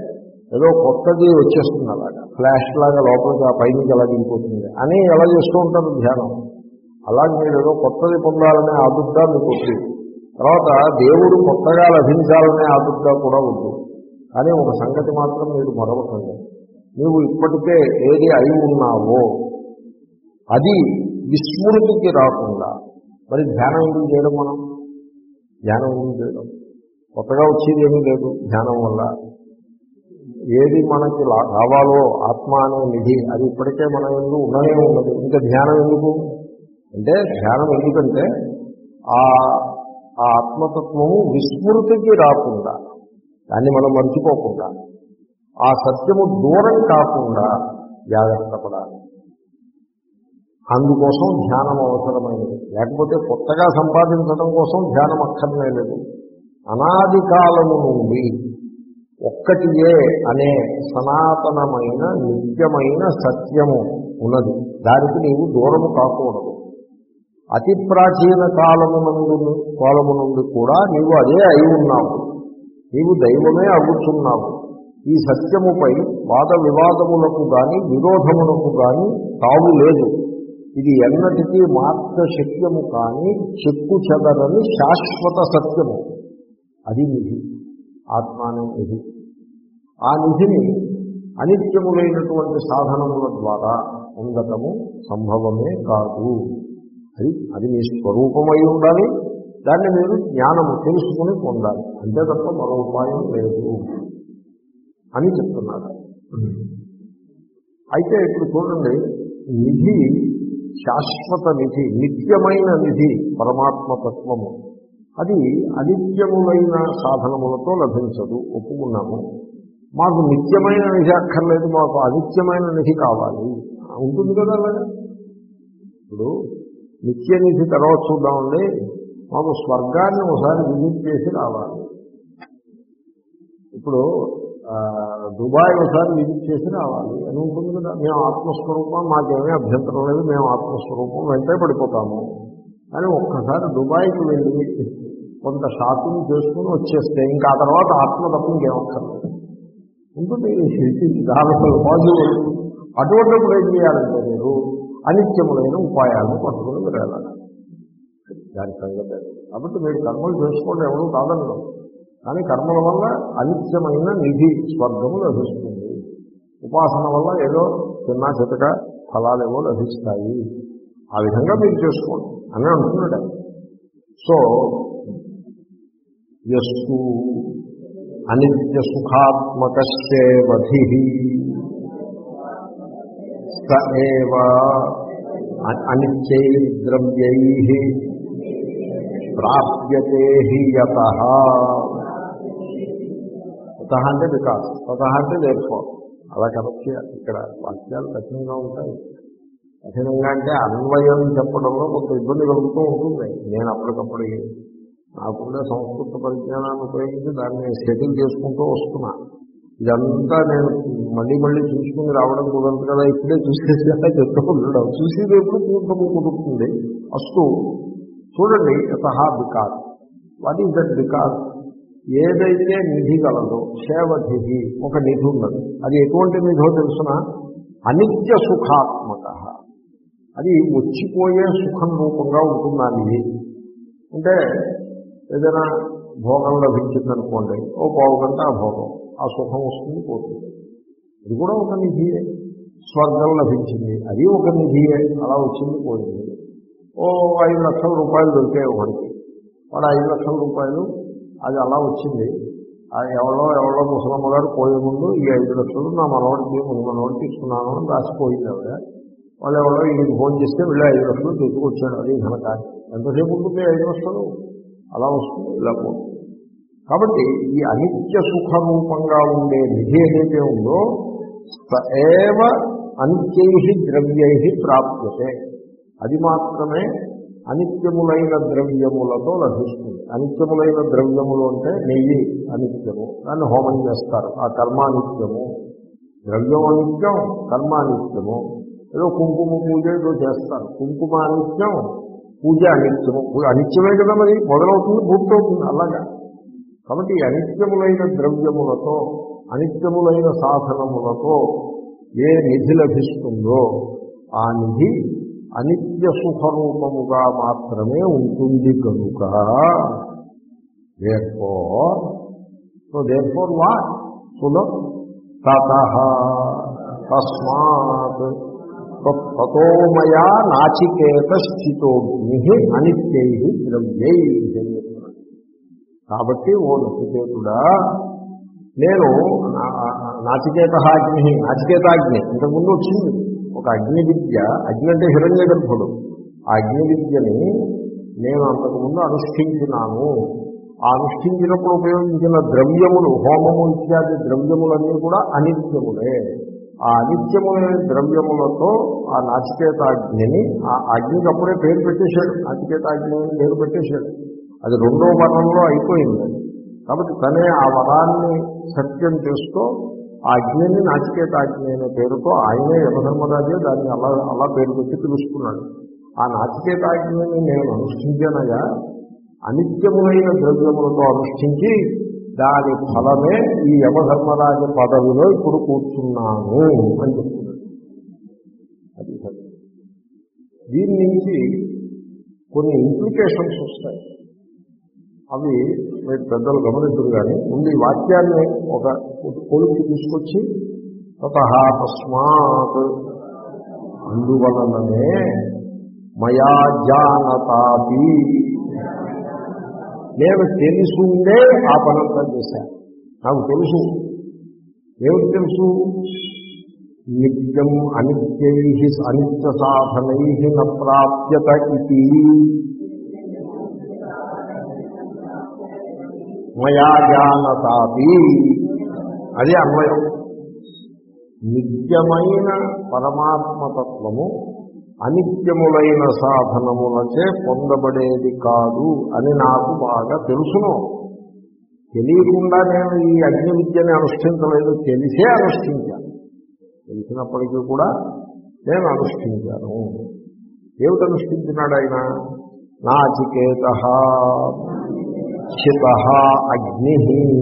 ఏదో కొత్తది వచ్చేస్తుంది అలాగా ఫ్లాష్ లాగా లోపలికి ఆ పైనుంచి అలా దిగిపోతుంది అని ఎలా చేస్తూ ఉంటారు ధ్యానం. అలాగే మీరు ఏదో కొత్తది పొందాలనే ఆదుర్దా మీకు వద్దు. తర్వాత దేవుడు కొత్తగా లభించాలనే ఆదుర్దా కూడా వద్దు. కానీ ఒక సంగతి మాత్రం మీరు మరవకండి, నీవు ఇప్పటికే ఏది అయి ఉన్నావో అది విస్మృతికి రాకుండా. మరి ధ్యానం ఎందుకు చేయడం? మనం ధ్యానం ఎందుకు చేయడం? కొత్తగా వచ్చేది ఏమీ లేదు ధ్యానం వల్ల. ఏది మనకి రావాలో ఆత్మ అనే నిధి అది ఇప్పటికే మన ఎందుకు ఉండనే ఉన్నది. ఇంకా ధ్యానం ఎందుకు అంటే, ధ్యానం ఎందుకంటే ఆ ఆత్మతత్వము విస్మృతికి రాకుండా, దాన్ని మనం మర్చిపోకుండా, ఆ సత్యము దూరం కాకుండా జాగ్రత్త పడాలి. అందుకోసం ధ్యానం అవసరమైనది. లేకపోతే కొత్తగా సంపాదించడం కోసం ధ్యానం అక్కర్లేదు. అనాది కాలము నుండి ఒక్కటియే అనే సనాతనమైన నిత్యమైన సత్యము ఉన్నది. దానికి నీవు దూరము కాకూడదు. అతి ప్రాచీన కాలము నుండి కాలము నుండి కూడా నీవు అదే అయి ఉన్నావు. నీవు దైవమే అగుతున్నావు. ఈ సత్యముపై వాద వివాదములకు కానీ విరోధములకు కానీ తావు లేదు. ఇది ఎన్నటికీ మార్గ శక్యము కానీ చెక్కు చెదరని శాశ్వత సత్యము. అది నిధి, ఆత్మ అనే నిధి. ఆ నిధిని అనిత్యములైనటువంటి సాధనముల ద్వారా పొందటము సంభవమే కాదు. అది అది మీ స్వరూపమై ఉండాలి. దాన్ని మీరు జ్ఞానము తెలుసుకుని పొందాలి. అంతే తప్ప మరో ఉపాయం లేదు అని చెప్తున్నారు. అయితే ఇప్పుడు చూడండి, నిధి శాశ్వత నిధి, నిత్యమైన నిధి పరమాత్మతత్వము. అది అనిత్యములైన సాధనములతో లభించదు, ఒప్పుకున్నాము. మాకు నిత్యమైన నిధి అక్కర్లేదు, మాకు అనిత్యమైన నిధి కావాలి ఉంటుంది కదా. అలాగే ఇప్పుడు నిత్య నిధి తర్వాత చూద్దామండి, మాకు స్వర్గాన్ని ఒకసారి విజిట్ చేసి రావాలి. ఇప్పుడు దుబాయ్ ఒకసారి విజిట్ చేసి రావాలి అని ఉంటుంది కదా. మేము ఆత్మస్వరూపం, మాకేమీ అభ్యంతరం లేదు, మేము ఆత్మస్వరూపం వెంటే పడిపోతాము. కానీ ఒక్కసారి దుబాయ్కి వెళ్ళి కొంత షాపింగ్ చేసుకుని వచ్చేస్తే ఇంకా ఆ తర్వాత ఆత్మ తప్ప ఇంకేమక్కర్లేదు ఉంటుంది. దానిలో పాజిటివ్. అటువంటిప్పుడు ఏం చేయాలంటే మీరు అనిత్యములైన ఉపాయాలను పట్టుకుని మీరు వెళ్ళాలి. దాని సంగతి. కాబట్టి మీరు కర్మలు చేసుకోవడం ఎవరు కాదనరు. కానీ కర్మల వల్ల అనిత్యమైన నిధి స్వర్గము లభిస్తుంది. ఉపాసన వల్ల ఏదో చిన్న చితక ఫలాలేవో లభిస్తాయి. ఆ విధంగా మీరు చేసుకోండి అని అంటున్నాడు. సో యస్సు అనిత్య సుఖాత్మకస్యేవధి స ఏవ అనిత్యై ద్రవ్యై ప్రాప్యతే హి యతః. యతః అంటే బికాస్, తతః అంటే దేర్ఫోర్. అలా కరెక్ట్ చేయాలి. ఇక్కడ వాక్యాలు కఠినంగా ఉంటాయి. కఠినంగా అంటే అన్వయం చెప్పడంలో కొంత ఇబ్బంది కలుగుతూ ఉంటుంది. నేను అప్పటికప్పుడు నాకుండే సంస్కృత పరిజ్ఞానాన్ని ఉపయోగించి దాన్ని సెటిల్ చేసుకుంటూ వస్తున్నా. ఇదంతా నేను మళ్ళీ మళ్ళీ చూసుకుని రావడం కుదరదు కదా, ఇప్పుడే చూసేసేలా చెప్తూ ఉండడం. చూసేది ఎప్పుడు పూర్వము కుదురుతుంది. అస్తు చూడండి, యతః because. What is that because? ఏదైతే నిధి కలదో, శేవధి, ఒక నిధి ఉన్నది. అది ఎటువంటి నిధో తెలుసిన? అనిత్య సుఖాత్మక. అది వచ్చిపోయే సుఖం రూపంగా ఉంటుంది. ఆ నిధి అంటే ఏదైనా భోగం లభించిందనుకోండి, ఓ పావు గంట ఆ భోగం, ఆ సుఖం వస్తుంది, పోతుంది. అది కూడా ఒక నిధియే. స్వర్గం లభించింది, అది ఒక నిధియే. అలా వచ్చింది, పోయింది. ఓ ఐదు లక్షల రూపాయలు దొరికాయి ఒకటికి, వాడు ఐదు లక్షల రూపాయలు అది అలా వచ్చింది. ఎవరో ఎవరో ముసలమ్మ గారు పోయే ముందు ఈ ఐదు లక్షలు నా మనవాడికి ముందు మనవాడికి ఇస్తున్నాను అని రాసిపోయింది ఆవిడ. వాళ్ళు ఎవరో ఈయనకి ఫోన్ చేస్తే వీళ్ళు ఐదు లక్షలు తెచ్చుకొచ్చాడు. అది ఘనకార్యం. ఎంతసేపు ఉంటుంది ఐదు లక్షలు? అలా వస్తుంది, ఇలా పోతుంది. కాబట్టి ఈ అనిత్య సుఖ రూపంగా ఉండే నిధి ఏదైతే ఉందో సఏవ అనిత్యై ద్రవ్యై ప్రాప్యతే, అది మాత్రమే అనిత్యములైన ద్రవ్యములతో లభిస్తుంది. అనిత్యములైన ద్రవ్యములు అంటే నెయ్యి అనిత్యము, దాన్ని హోమం చేస్తారు, ఆ కర్మానిత్యము. ద్రవ్యం అనిత్యం, కర్మానిత్యము. ఏదో కుంకుమ పూజ ఏదో చేస్తారు, కుంకుమ అనిత్యం, పూజ అనిత్యము. అనిత్యమే కదా మరి, మొదలవుతుంది పూర్తవుతుంది అలాగా. కాబట్టి అనిత్యములైన ద్రవ్యములతో అనిత్యములైన సాధనములతో ఏ నిధి లభిస్తుందో ఆ నిధి అనిత్య సుఖరూపముగా మాత్రమే ఉంటుంది కనుక therefore so therefore what suno tatah tasmat tato maya nachiketa స్థితో నిహి అనిత్యై ద్రవ్యై. కాబట్టి ఓ నచికేతుడా, నేను నాచికేత అగ్ని నాచికేతాగ్ని ఇంతకుముందు వచ్చింది ఒక అగ్ని విద్య. అగ్ని అంటే హిరణ్య గర్భుడు. ఆ అగ్ని విద్యని నేను అంతకుముందు అనుష్ఠించినాను. ఆ అనుష్ఠించినప్పుడు ఉపయోగించిన ద్రవ్యములు, హోమము ఇత్యాది ద్రవ్యములన్నీ కూడా అనిత్యములే. ఆ అనిత్యములైన ద్రవ్యములతో ఆ నాచికేతాగ్నిని, ఆ అగ్నికి అప్పుడే పేరు పెట్టేశాడు, నాచికేతాగ్ని అని పేరు పెట్టేశాడు. అది రెండో వరంలో అయిపోయింది. కాబట్టి తనే ఆ వరాన్ని సత్యం చేస్తూ ఆ అగ్నిని నాచికేతాగ్ని అనే పేరుతో ఆయనే యమధర్మరాజే దాన్ని అలా అలా పేరు పెట్టి పిలుస్తున్నాడు. ఆ నాచికేతాగ్నిని నేను అనుష్ఠించానగా అనిత్యములైన ద్రవ్యములతో అనుష్ఠించి దాని ఫలమే ఈ యమధర్మరాజ పదవిలో ఇప్పుడు కూర్చున్నాను అని చెప్తున్నాడు. అది దీని నుంచి కొన్ని ఇంప్లికేషన్స్ వస్తాయి. అవి మీరు పెద్దలు గమనించరు. కానీ ముందు ఈ వాక్యాన్ని ఒక కొలికి తీసుకొచ్చి తతః తస్మాత్ అందువలననే మయా జానతాపి నేను తెలుసుండే ఆ పనంతా చేశాను. నాకు తెలుసు. ఏమిటి తెలుసు? నిత్యం అనిత్యై అనిత్య సాధనై న ప్రాప్యత ఇది మయా జానతాపి. అది అన్వయం. నిత్యమైన పరమాత్మతత్వము అనిత్యములైన సాధనములచే పొందబడేది కాదు అని నాకు బాగా తెలుసును. తెలియకుండా నేను ఈ అగ్ని విద్యని అనుష్ఠించలేదు, తెలిసే అనుష్ఠించాను. తెలిసినప్పటికీ కూడా నేను అనుష్ఠించాను. ఏమిటి అనుష్ఠించినాడు ఆయన? నాచికేతః స్థితః అగ్ని,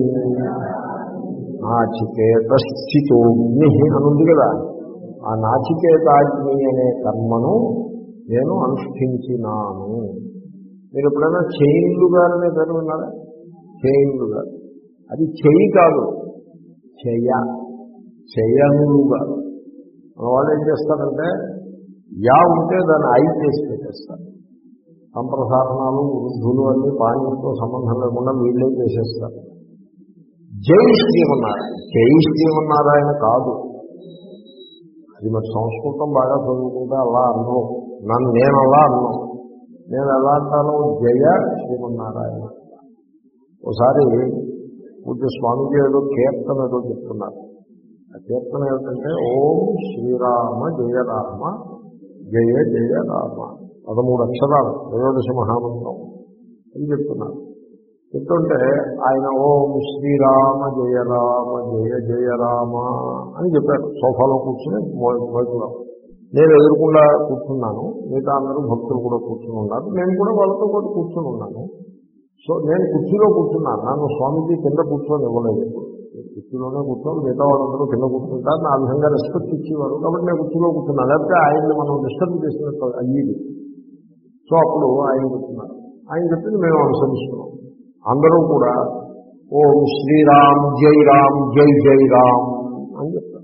నాచికేత స్థితోగ్ని అని ఉంది కదా. ఆ నాచికేతాగ్ని అనే కర్మను నేను అనుష్ఠించినాను. మీరు ఎప్పుడైనా చైన్లు గారనే పేరు విన్నారా? చైన్లు గారు. అది చెయ్యి కాదు, చెయ్య, చెయ్యనులు గారు. మన వాళ్ళు ఏం చేస్తారంటే యా ఉంటే దాన్ని ఐ చేసి పెట్టేస్తారు. సంప్రసారణాలు వృద్ధులు అన్ని పానీయంతో సంబంధం లేకుండా వీళ్ళే చేసేస్తారు. జై శ్రీమన్నారాయణ, జై శ్రీమన్నారాయణ కాదు. అది మరి సంస్కృతం బాగా చదువుకుంటే అలా అన్నాం. నన్ను నేను అలా అన్నాం. నేను ఎలా అంటాను? జయ శ్రీమన్నారాయణ. ఒకసారి పూజ్య స్వామిజీ ఏదో కీర్తన ఏదో చెప్తున్నారు. ఆ కీర్తన ఏమిటంటే ఓం శ్రీరామ జయ రామ జయ జయ రామ, పదమూడు అక్షరాలు, త్రయోదశ మహామంత్రం అని చెప్తున్నారు. చెప్తుంటే ఆయన ఓం శ్రీరామ జయ రామ జయ జయ రామ అని చెప్పారు. సోఫాలో కూర్చుని మైకులో నేను ఎదురుకుండా కూర్చున్నాను. మిగతా అందరూ భక్తులు కూడా కూర్చుని ఉన్నారు. నేను కూడా వాళ్ళతో పాటు కూర్చుని ఉన్నాను. సో నేను కుర్చీలో కూర్చున్నాను. నన్ను స్వామీజీ కింద కూర్చొని ఇవ్వలేదు. కుర్చీలోనే కూర్చొని మిగతా వాళ్ళందరూ కింద కూర్చుంటారు. నా విధంగా రెస్పెక్ట్ ఇచ్చేవారు. కాబట్టి నేను కుర్చీలో కూర్చున్నాను. లేకపోతే ఆయన్ని మనం డిస్టర్బ్ చేసినట్టు అయ్యేది. సో అప్పుడు ఆయన చెప్తున్నారు. ఆయన చెప్పింది మేము అనుసరిస్తున్నాం. అందరూ కూడా ఓం శ్రీరామ్ జై రామ్ జై జై రామ్ అని చెప్తారు.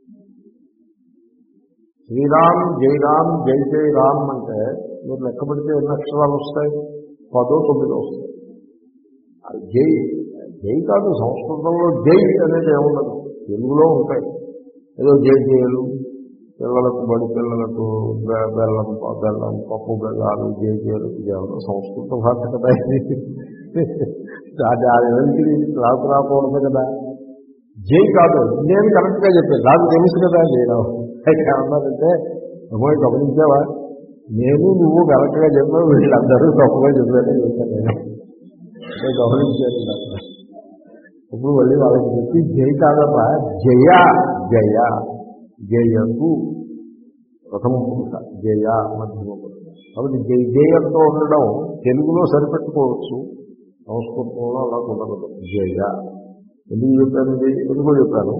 శ్రీరామ్ జై రామ్ జై జై రామ్ అంటే మీరు లెక్క పెడితే ఎన్ని అక్షరాలు వస్తాయి? పదో తొమ్మిదో వస్తాయి. జై జై కాదు, సంస్కృతంలో జై అనేది ఏముండదు, తెలుగులో ఉంటాయి. ఏదో జై జయలు, పిల్లలకు బడి పిల్లలకు బెల్లం బెల్లం పప్పు బెల్లాలు జై జయలు, ఇదేమో సంస్కృత భాష కదా. అది ఆ ఎవరికి రాకు రాకూడదు కదా. జై కాదు, నేను కరెక్ట్గా చెప్పాను. నాకు తెలుసు కదా. నేను ఏమన్నానంటే అమ్మాయి గమనించావా, నేను నువ్వు కరెక్ట్గా చెప్పావు, వీళ్ళందరూ తప్పుగా చెప్పారని చెప్పాను. నేను నేను గమనించాను. ఇప్పుడు మళ్ళీ వాళ్ళకి చెప్పి జై కాదమ్మా జయ జయ జయకు ప్రథమ పురుష, జయ మధ్యమ పురుష. కాబట్టి జై జయంతో ఉండడం తెలుగులో సరిపెట్టుకోవచ్చు, సంస్కృతంలో అలా కుదరదు. జయ ఎందుకు చెప్పాను ఇది ఎందుకో చెప్పాను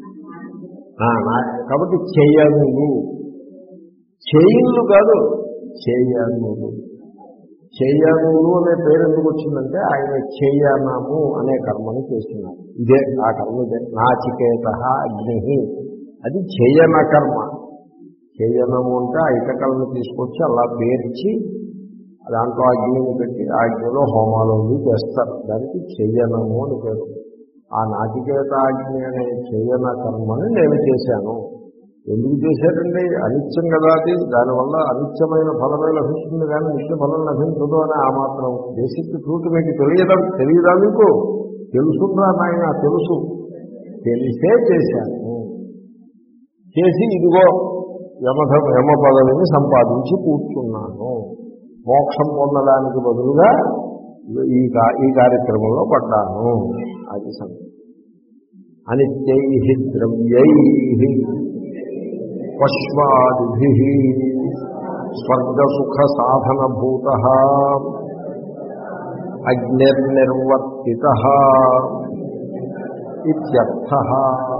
కాబట్టి చేయనులు చేయనులు కాదు చేయనులు చేయనులు అనే పేరు ఎందుకు వచ్చిందంటే ఆయన చేయనము అనే కర్మని చేస్తున్నారు ఇదే ఆ కర్మ ఇదే నాచికేత అగ్ని అది చేయన కర్మ చేయనము అంటే ఆ ఇటకలను తీసుకొచ్చి అలా పేర్చి దాంట్లో అగ్నిని పెట్టి ఆ అగ్నిలో హోమాలు చేస్తారు దానికి చేయనము అని పేరు ఆ నాచికేతాగ్ని అనే చేయన కర్మని నేను చేశాను ఎందుకు చేశారండి అనిత్యం కదా అది దానివల్ల అనిత్యమైన ఫలమే లభిస్తుంది కానీ నిత్య ఫలం లభించదు అని ఆ మాత్రం బేసిక్ ట్రూత్ మీకు తెలియదా తెలియదా మీకు తెలుసుందా నాయన తెలుసు తెలిసే చేశాను చేసి ఇదిగో యమధ యమ పదవిని సంపాదించి కూర్చున్నాను మోక్షం పొందడానికి బదులుగా ఈ ఈ కార్యక్రమంలో పడ్డాను అది సంగతి అనిత్యై ద్రవ్యై పశ్వాదిభి స్వర్గసుఖ సాధనభూత అగ్నిర్నిర్వర్తిత ఇత్యర్థః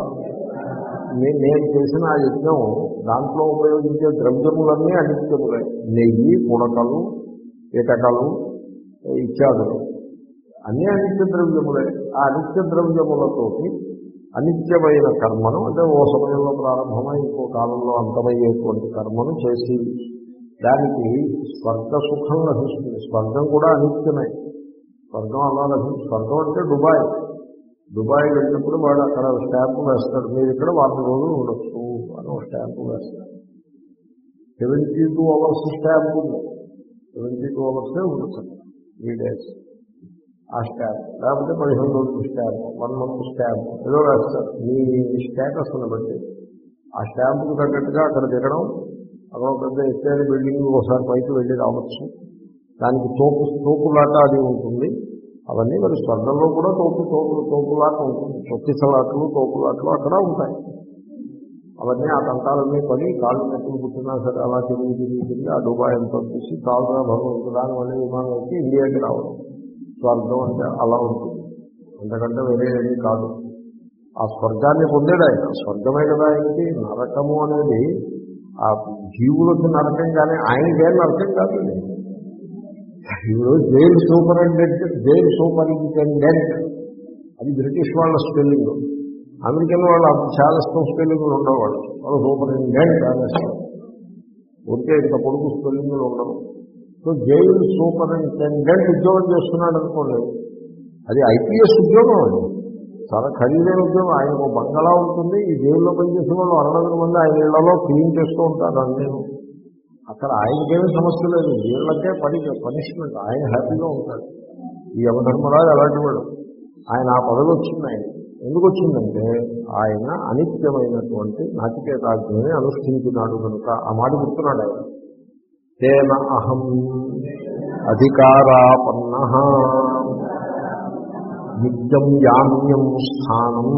నేను చేసిన ఆ యజ్ఞం దాంట్లో ఉపయోగించే ద్రవ్యములన్నీ అనిత్యములే నెయ్యి పుడకలు ఇటకలు ఇత్యాదులు అన్నీ అనిత్య ద్రవ్యములే ఆ అనిత్య ద్రవ్యములతోటి అనిత్యమైన కర్మను అంటే ఓ సమయంలో ప్రారంభమై ఇంకో కాలంలో అంతమయ్యేటువంటి కర్మను చేసి దానికి స్వర్గ సుఖం లభిస్తుంది స్వర్గం కూడా అనిత్యమే స్వర్గం అలా లభిస్తుంది స్వర్గం అంటే దుబాయ్ దుబాయ్ వెళ్ళినప్పుడు వాడు అక్కడ స్టాంపు వేస్తాడు మీరు ఇక్కడ వారం రోజులు ఉండొచ్చు అని ఒక స్టాంపు వేస్తాడు సెవెంటీ టూ అవర్స్ స్టాంపు ఉంది సెవెంటీ టూ అవర్సే ఉండొచ్చు త్రీ డేస్ ఆ స్టాంప్ లేకపోతే పదిహేను రోజులు స్టాంప్ వన్ మంత్ స్టాంప్ ఏదో వేస్తారు మీ స్టేటస్ని బట్టి ఆ స్టాంపుకి తగ్గట్టుగా అక్కడ దిగడం అక్కడ పెద్ద ఎత్తైన బిల్డింగ్ ఒకసారి పైకి వెళ్ళి రావచ్చు దానికి తోపు తోపులాట అది ఉంటుంది అవన్నీ మరి స్వర్గంలో కూడా తోపు తోపులు తోపులాట ఉంటుంది తొక్కిసలాట్లు తోపులాట్లు అక్కడ ఉంటాయి అవన్నీ ఆ తంటాలన్నీ పడి కాళ్ళు నెట్టులు పుట్టినా సరే అలా తిరిగి తిరిగి తిరిగి ఆ దుబాయ్ అంతా చూసి కాలుగా భగవంతుడాన్ని మళ్ళీ విమానం వచ్చి ఇండియాకి రావడం స్వర్గం అంటే అలా ఉంటుంది అంతకంటే వేరే ఏమీ కాదు ఆ స్వర్గాన్ని పొందాడు ఆయన స్వర్గమే కదా ఆయనకి నరకము అనేది ఆ జీవులకు నరకం కానీ ఆయనకేం నరకం కాదు ఈరోజు జైలు సూపరింటెండెంట్ జైలు సూపరింటెండెంట్ అది బ్రిటిష్ వాళ్ళ స్పెల్లింగ్ అమెరికన్ వాళ్ళు చాలా ఇష్టం స్పెల్లింగ్లు ఉండేవాళ్ళు వాళ్ళు సూపరింటెండెంట్ అనేస్తారు ఉంటే ఇంత పొడుగు స్పెల్లింగ్లు ఉండవు సో జైలు సూపరింటెండెంట్ ఉద్యోగం చేస్తున్నాడు అనుకోండి అది ఐపీఎస్ ఉద్యోగం అది చాలా ఖరీదైన ఉద్యోగం ఆయనకు బంగళా ఉంటుంది ఈ జైల్లో పనిచేసే వాళ్ళు అరవై మంది ఆయన ఇళ్లలో క్లీన్ చేస్తూ ఉంటారు నేను అక్కడ ఆయనకేమీ సమస్య లేదు వీళ్ళకే పని పనిష్మెంట్ ఆయన హ్యాపీగా ఉంటాడు ఈ యమధర్మరాజు అలాంటి వాడు ఆయన ఆ పదవి వచ్చింది ఆయన ఎందుకు వచ్చిందంటే ఆయన అనిత్యమైనటువంటి నాచికేతాగ్నిని అనుష్ఠించినాడు కనుక ఆ మాట గుర్తున్నాడు ఆయన తేన అహం అధికారాపన్న నిత్యం యామ్యం స్థానం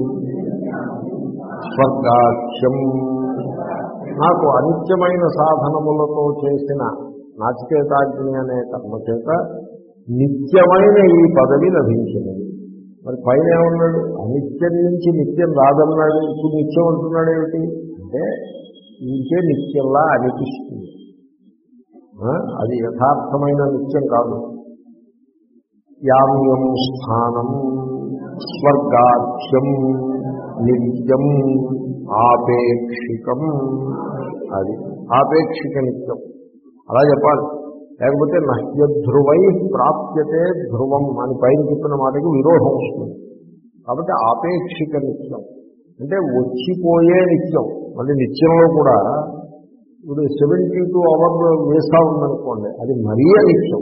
స్వర్గాఖ్యం నాకు అనిత్యమైన సాధనములతో చేసిన నాచికేతాగ్ని అనే కర్మ చేత నిత్యమైన ఈ పదవి లభించినది మరి పైన ఏమన్నాడు అనిత్యం నుంచి నిత్యం రాదన్నాడు ఇప్పుడు నిత్యం అంటున్నాడు ఏమిటి అంటే ఇంకే నిత్యంలా అనిపిస్తుంది అది యథార్థమైన నిత్యం కాదు యామ్యం స్థానం స్వర్గాఖ్యం నిత్యం ఆపేక్షికం అది ఆపేక్షిక నిత్యం అలా చెప్పాలి లేకపోతే నహ్యధ్రువై ప్రాప్యతే ధ్రువం అని పైన చెప్పిన మాటకి విరోధం వస్తుంది కాబట్టి ఆపేక్షిక నిత్యం అంటే వచ్చిపోయే నిత్యం మళ్ళీ నిత్యంలో కూడా ఇప్పుడు సెవెంటీ టూ అవర్ వీసా ఉందనుకోండి అది మరీ నిత్యం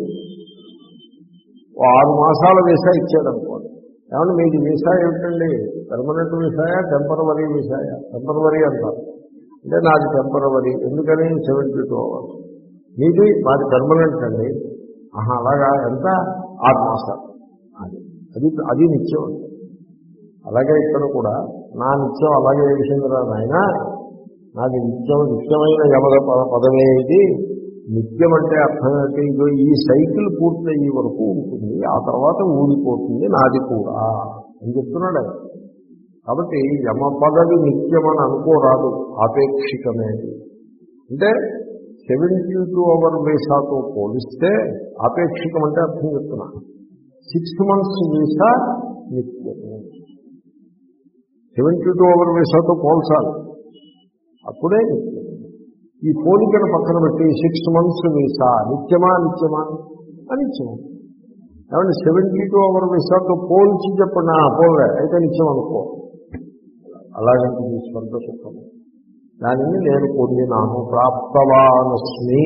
ఆరు మాసాల వీసా ఇచ్చాడనుకోండి ఏమన్నా మీకు వీసా ఏమిటండి పర్మనెంట్ వీసాయా టెంపరవరీ వీసాయా టెంపరవరీ అంటారు అంటే నాది టెంపరవరీ ఎందుకని సెవెంటీ టూ అవర్స్ మీది మాది పర్మనెంట్ అండి ఆహా అలాగా ఎంత ఆరు మాసాలు అది అది అది నిత్యం అలాగే ఇక్కడ కూడా నా నిత్యం అలాగే విషయంగా నాయన నాది నిత్యం నిత్యమైన యమద పదమే ఇది నిత్యం అంటే అర్థం ఏంటి ఈ సైకిల్ పూర్తయ్యే వరకు ఉంటుంది ఆ తర్వాత ఊడిపోతుంది నాది కూడా అని చెప్తున్నాడు ఆయన. కాబట్టి యమ పదవి నిత్యమని అనుకోరాదు, ఆపేక్షికమేది. అంటే సెవెంటీ టూ అవర్ వీసాతో పోలిస్తే ఆపేక్షికం అంటే అర్థం చెప్తున్నా. సిక్స్ మంత్స్ వీసా నిత్యము. సెవెంటీ టూ అవర్ వీసాతో పోల్చాలి, అప్పుడే నిత్యం. ఈ పోలికను పక్కన పెట్టి సిక్స్ మంత్స్ వీసా నిత్యమా నిత్యమా అనిత్యమా. ఏమంటే సెవెంటీ టూ అవర్ వీసాతో పోల్చి చెప్పండి, పోలే అయితే నిత్యం అనుకో. అలాగంటే ఈ స్వర్గ సుఖము దానిని నేను పొందినాను, ప్రాప్తవానస్మి.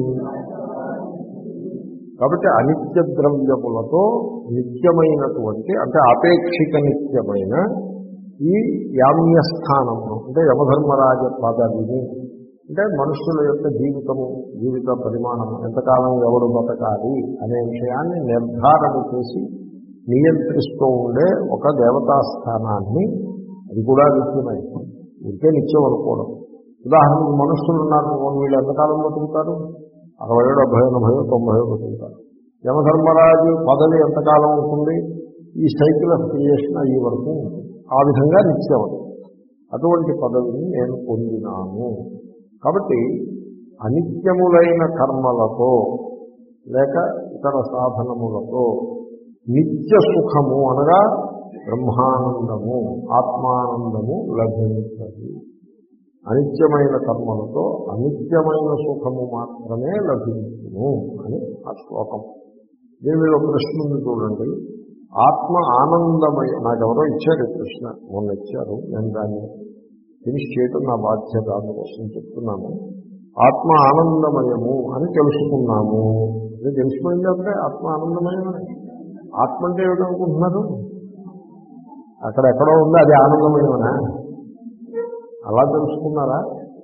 కాబట్టి అనిత్య ద్రవ్యములతో నిత్యమైనటువంటి అంటే ఆపేక్షిక నిత్యమైన ఈ యామ్యస్థానము అంటే యమధర్మరాజ పదవిని, అంటే మనుషుల యొక్క జీవితము జీవిత పరిమాణము ఎంతకాలం ఎవరు బతకాలి అనే విషయాన్ని నిర్ధారణ చేసి నియంత్రిస్తూ ఉండే ఒక దేవతాస్థానాన్ని, అది కూడా నిత్యమై ఇంకే నిత్యం అనుకోవడం. ఉదాహరణకు మనుషులు ఉన్నారు, వీళ్ళు ఎంతకాలం బతుకుతారు? అరవై ఏడు డెబ్బై ఎనభై తొంభై బతుకుతారు. యమధర్మరాజు పదవి ఎంతకాలం ఉంటుంది? ఈ సైకిల్ ఆఫ్ క్రియేషన్ అయ్యే వరకు ఉంటుంది. ఆ విధంగా నిత్యం. అటువంటి పదవిని నేను పొందినాను. కాబట్టి అనిత్యములైన కర్మలతో లేక ఇతర సాధనములతో నిత్య సుఖము అనగా బ్రహ్మానందము ఆత్మానందము లభించదు. అనిత్యమైన కర్మలతో అనిత్యమైన సుఖము మాత్రమే లభించును అని ఆ శ్లోకం. దీని మీద ఒక ప్రశ్న ఉంది చూడండి. ఆత్మ ఆనందమయ, నాకెవరో ఇచ్చారు ప్రశ్న, మొన్న ఇచ్చారు, నేను దాన్ని ఫినిష్ చేయడం నా బాధ్యత, అందుకోసం చెప్తున్నాను. ఆత్మ ఆనందమయము అని తెలుసుకున్నాము. ఇది తెలిసిపోయింది అంటే ఆత్మ ఆనందమయమని. ఆత్మ అంటే ఏమిటనుకుంటున్నారు? అక్కడెక్కడో ఉంది, అది ఆనందమయమనా? అలా తెలుసుకున్నారా?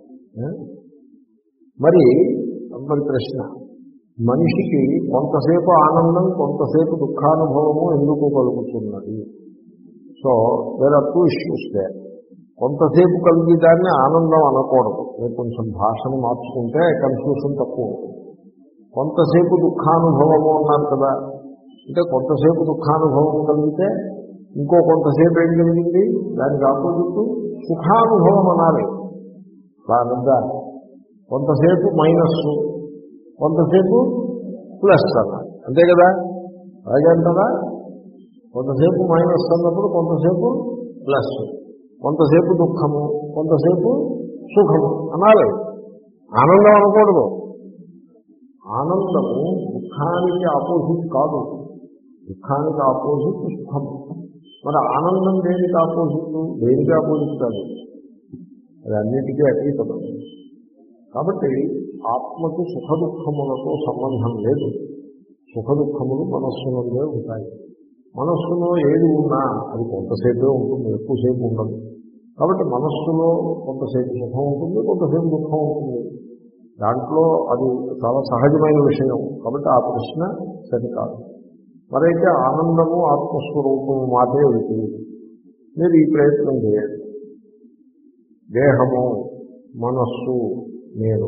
మరి మరి ప్రశ్న, మనిషికి కొంతసేపు ఆనందం కొంతసేపు దుఃఖానుభవము ఎందుకు కలుగుతున్నది? So there are two issues there. కొంతసేపు కలిగి దాన్ని ఆనందం అనకూడదు, మీరు కొంచెం భాషను మార్చుకుంటే కన్ఫ్యూషన్ తక్కువ ఉంటుంది. కొంతసేపు దుఃఖానుభవము అన్నారు కదా, అంటే కొంతసేపు దుఃఖానుభవం కలిగితే ఇంకో కొంతసేపు ఏం కలిగింది? దానికి ఆపోజిట్ సుఖానుభవం అనాలి. బాగా కొంతసేపు మైనస్ కొంతసేపు ప్లస్ అన్నారు, అంతే కదా? అలాగే అంటారా? కొంతసేపు మైనస్ అన్నప్పుడు కొంతసేపు ప్లస్, కొంతసేపు దుఃఖము కొంతసేపు సుఖము అనాలి. ఆనందం అనకూడదు. ఆనందము దుఃఖానికి ఆపోజిట్ కాదు, దుఃఖానికి ఆపోజిట్ సుఖము. మరి ఆనందం దేనికి ఆపోజిట్? దేనికి ఆపోజిట్ కాదు, అది అన్నిటికీ అతీతం. కాబట్టి ఆత్మకు సుఖ దుఃఖములతో సంబంధం లేదు. సుఖ దుఃఖములు మనస్సులోనే ఉంటాయి. మనస్సులో ఏది ఉన్నా అది కొంతసేపే ఉంటుంది, ఎక్కువసేపు ఉండదు. కాబట్టి మనస్సులో కొంతసేపు సుఖం ఉంటుంది, కొంతసేపు దుఃఖం ఉంటుంది. దాంట్లో అది చాలా సహజమైన విషయం. కాబట్టి ఆ ప్రశ్న సరికాదు. మరైతే ఆనందము ఆత్మస్వరూపము మాటే వెళ్తుంది. మీరు ఈ ప్రయత్నం చేయండి. దేహము మనస్సు నేను,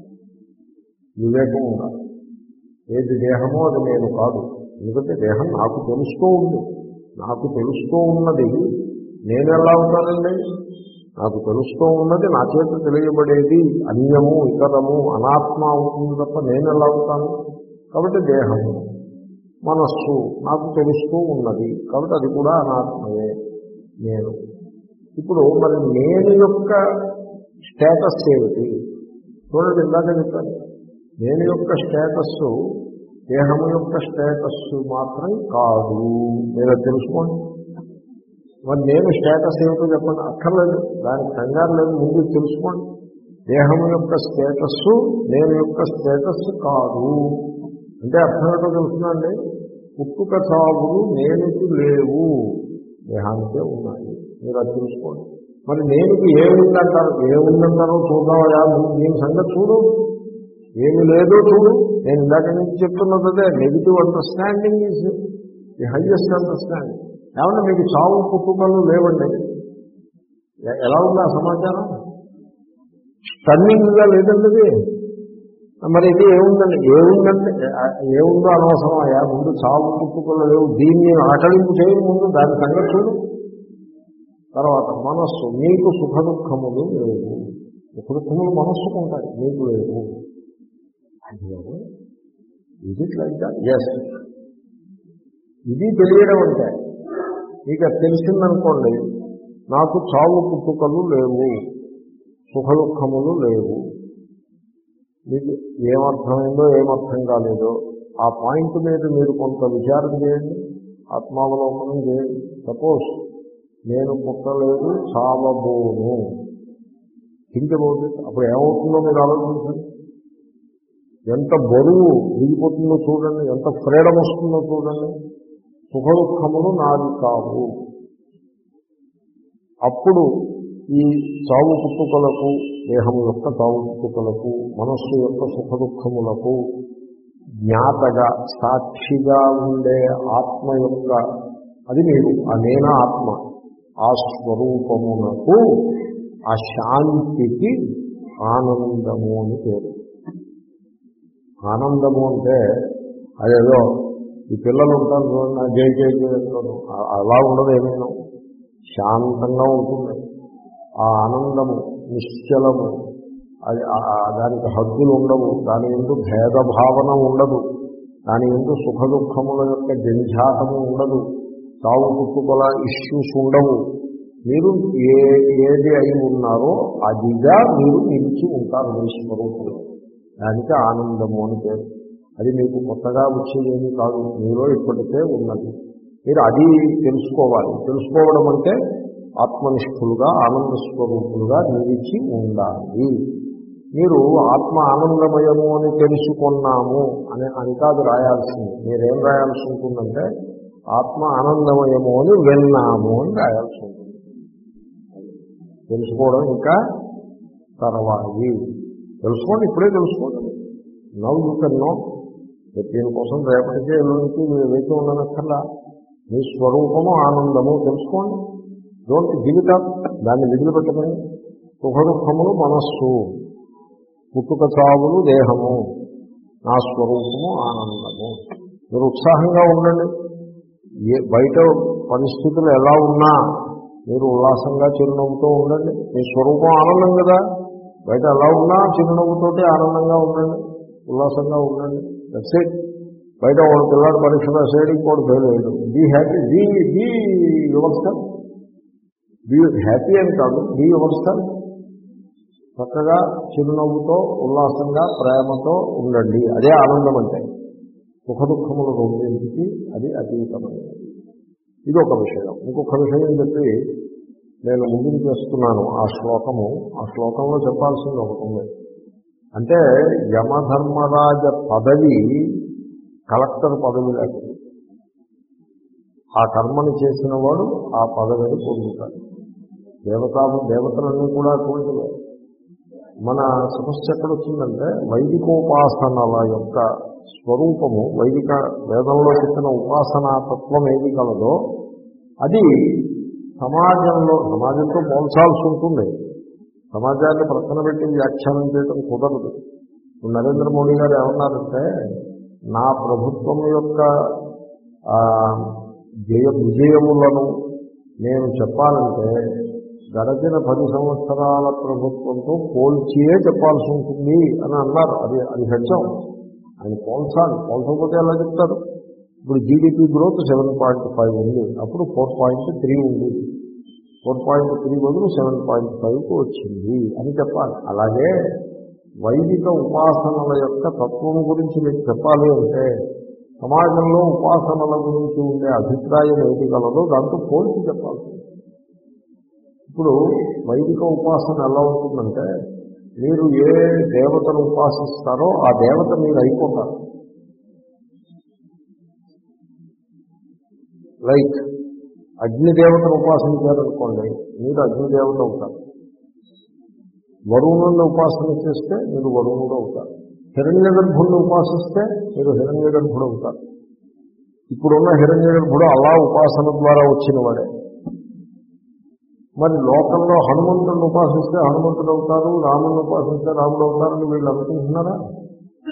వివేకం ఉండాలి. ఏది దేహమో అది నేను కాదు. ఎందుకంటే దేహం నాకు తెలుస్తూ ఉంది. నాకు తెలుస్తూ ఉన్నది నేను ఎలా ఉన్నానండి? నాకు తెలుస్తూ ఉన్నది నా చేత తెలియబడేది అన్యము ఇతరము అనాత్మ అవుతుంది తప్ప నేను ఎలా అవుతాను? కాబట్టి దేహము మనస్సు నాకు తెలుస్తూ ఉన్నది, కాబట్టి అది కూడా అనాత్మయే నేను. ఇప్పుడు మరి నేను యొక్క స్టేటస్ ఏమిటి? చూడండి, ఇందాక చెప్పాను, నేను యొక్క స్టేటస్ దేహము యొక్క స్టేటస్ మాత్రం కాదు. మీరు తెలుసుకోండి. మరి నేను స్టేటస్ ఏమిటో చెప్పండి. అక్కర్లేదు, దానికి కంగారు లేదు, ముందు తెలుసుకోండి. దేహము యొక్క స్టేటస్ నేను యొక్క స్టేటస్ కాదు అంటే అర్థం ఏంటో తెలుసునండి. పుట్టుక చావులు నేనుకు లేవు, దేహానికే ఉన్నాయి. మీరు అది తెలుసుకోండి. మరి నేనుకు ఏముందంటారు? ఏముందంటారో చూద్దామయా, నేను సంగతి చూడు. ఏమి లేదో చూడు. నేను ఇందాక నుంచి చెప్తున్నది అదే. Negative understanding is the highest understanding. ఏమన్నా మీకు చావు పుట్టుకలు లేవండి? ఎలా ఉంది ఆ సమాచారం? స్టన్నింగ్గా లేదండి అది. మరి ఇది ఏముందండి, ఏముందంటే ఏముందో అనవసరం అయ్యా, ముందు చావు పుట్టుకలు లేవు, దీన్ని ఆకలింపు చేయని ముందు దాని సంగతి చూడు. తర్వాత మనస్సు, నీకు సుఖ దుఃఖములు లేవు, సుఖ దుఃఖములు మనస్సుకు ఉంటాయి, నీకు లేవు. అది ఇది లైక్ ఎస్, ఇది తెలియడం అంటే. మీకు అది తెలిసిందనుకోండి, నాకు చావు పుట్టుకలు లేవు, సుఖ దుఃఖములు లేవు. మీకు ఏమర్థమైందో ఏమర్థం కాలేదో ఆ పాయింట్ మీద మీరు కొంత విచారం చేయండి, ఆత్మావలోకనం చేయండి. సపోజ్ నేను పుట్టలేదు, చావబోను, థింక్ అబౌట్ ఇట్. అప్పుడు ఏమవుతుందో మీరు ఆలోచించండి. ఎంత బరువు దిగిపోతుందో చూడండి, ఎంత ఫ్రీడమ్ వస్తుందో చూడండి. సుఖ దుఃఖములు నాది కావు. అప్పుడు ఈ చావు పుట్టుకలకు, దేహం యొక్క చావు పుట్టుకలకు, మనస్సు యొక్క సుఖ దుఃఖములకు జ్ఞాతగా సాక్షిగా ఉండే ఆత్మ యొక్క, అది మీరు ఆ నేన ఆత్మ, ఆ స్వరూపమునకు, ఆ శాంతికి ఆనందము అని పేరు. ఆనందము అంటే అదేదో ఈ పిల్లలు ఉంటారు చూడండి, జై జై జయను అలా ఉండదు. ఏమైనా శాంతంగా ఉంటుంది ఆ ఆనందము, నిశ్చలము. అది దానికి హద్దులు ఉండవు, దాని ఎందు భేదభావన ఉండదు, దాని ఎందు సుఖ దుఃఖముల యొక్క జంఝాటము ఉండదు, చావు పుట్టుకల ఇష్యూస్ ఉండవు. మీరు ఏ ఏది అయి ఉన్నారో అదిగా మీరు నిలిచి ఉంటారు మీ స్వరూపంలో. దానికి ఆనందము అని పేరు. అది మీకు కొత్తగా వచ్చేదేమీ కాదు, మీలో ఇప్పటికే ఉన్నది. మీరు అది తెలుసుకోవాలి. తెలుసుకోవడం అంటే ఆత్మనిష్ఠులుగా, ఆనంద స్వరూపులుగా నిలిచి ఉండాలి. మీరు ఆత్మ ఆనందమయము అని తెలుసుకున్నాము అని అని కాదు రాయాల్సింది. మీరేం రాయాల్సి ఉంటుందంటే ఆత్మ ఆనందమయము అని విన్నాము అని రాయాల్సి ఉంటుంది. తెలుసుకోవడం ఇంకా తర్వాయి. తెలుసుకోండి, ఇప్పుడే తెలుసుకోండి. Now you can know. దీనికోసం రేపటికే ఎల్లుండికి మీరు వేచి ఉండనక్కర్లా. మీ స్వరూపము ఆనందము తెలుసుకోండి. Don't give it up. దాన్ని విదిలిపెట్టమని. సుఖ దుఃఖములు మనస్సు, పుట్టుక చావులు దేహము, నా స్వరూపము ఆనందము. మీరు ఉత్సాహంగా ఉండండి. ఏ బయట పరిస్థితులు ఎలా ఉన్నా మీరు ఉల్లాసంగా చిరునవ్వుతో ఉండండి. మీ స్వరూపం ఆనందం కదా. బయట ఎలా ఉన్నా చిరునవ్వుతోటి ఆనందంగా ఉండండి, ఉల్లాసంగా ఉండండి. That's it. బయట వాడు పిల్లాడు పరీక్ష రాసేది, ఇంకోటి ఫెయిల్ అయ్యాడు. Be happy, be be your self. Be happy అని కాదు, బీ యువర్ సెల్ఫ్. చక్కగా చిరునవ్వుతో, ఉల్లాసంగా, ప్రేమతో ఉండండి. అదే ఆనందం అంటే. సుఖ దుఃఖముల రెండింటికి అది అతీతమైనది. ఇది ఒక విషయం. ఇంకొక విషయం చెప్పి నేను ముందుకు చేస్తున్నాను. ఆ శ్లోకము, ఆ శ్లోకంలో చెప్పాల్సింది ఒకటి ఉంది. అంటే యమధర్మరాజ పదవి కలెక్టర్ పదవి లేకపోతే ఆ కర్మని చేసిన వాడు ఆ పదవిని పొందుతాడు. దేవతా దేవతలన్నీ కూడా అటువంటివే. మన సమస్య ఎక్కడొచ్చిందంటే వైదికోపాసనల యొక్క స్వరూపము, వైదిక వేదంలో చెప్పిన ఉపాసనా తత్వం ఏది కలదో అది సమాజంలో, సమాజంతో పోల్చాల్సి ఉంటుంది. సమాజాన్ని ప్రక్కన పెట్టి వ్యాఖ్యానం చేయడం కుదరదు. ఇప్పుడు నరేంద్ర మోడీ గారు ఏమన్నారంటే, నా ప్రభుత్వం యొక్క జయ విజయములను నేను చెప్పాలంటే గడచిన పది సంవత్సరాల ప్రభుత్వంతో పోల్చియే చెప్పాల్సి ఉంటుంది అని అన్నారు. అది అది సత్యం. ఆయన పోల్చాలి. పోల్చకపోతే ఎలా చెప్తారు? ఇప్పుడు GDP growth seven point five ఉంది, అప్పుడు ఫోర్ పాయింట్ త్రీ ఉంది. ఫోర్ పాయింట్ త్రీ బదులు సెవెన్ పాయింట్ ఫైవ్కు వచ్చింది అని చెప్పాలి. అలాగే వైదిక ఉపాసనల యొక్క తత్వం గురించి మీకు చెప్పాలి అంటే సమాజంలో ఉపాసనల గురించి ఉండే అభిప్రాయం ఏది కలదో దాంతో పోల్చి చెప్పాల్సి ఉంటుంది. ఇప్పుడు వైదిక ఉపాసన ఎలా ఉంటుందంటే, మీరు ఏ దేవతను ఉపాసిస్తారో ఆ దేవత మీరు అయిపోతారు. లైక్ అగ్నిదేవతను ఉపాసించారనుకోండి, మీరు అగ్నిదేవత అవుతారు. వరుణుని ఉపాసన చేస్తే మీరు వరుణుడు అవుతారు. హిరణ్య గర్భుడిని ఉపాసిస్తే మీరు హిరణ్య గర్భుడు అవుతారు. ఇప్పుడున్న హిరణ్య గర్భుడు అలా ఉపాసన ద్వారా వచ్చిన వాడే. మరి లోకంలో హనుమంతుడిని ఉపాసిస్తే హనుమంతుడు అవుతారు, రాముడిని ఉపాసిస్తే రాముడు అవుతారని వీళ్ళు అనుకుంటున్నారా?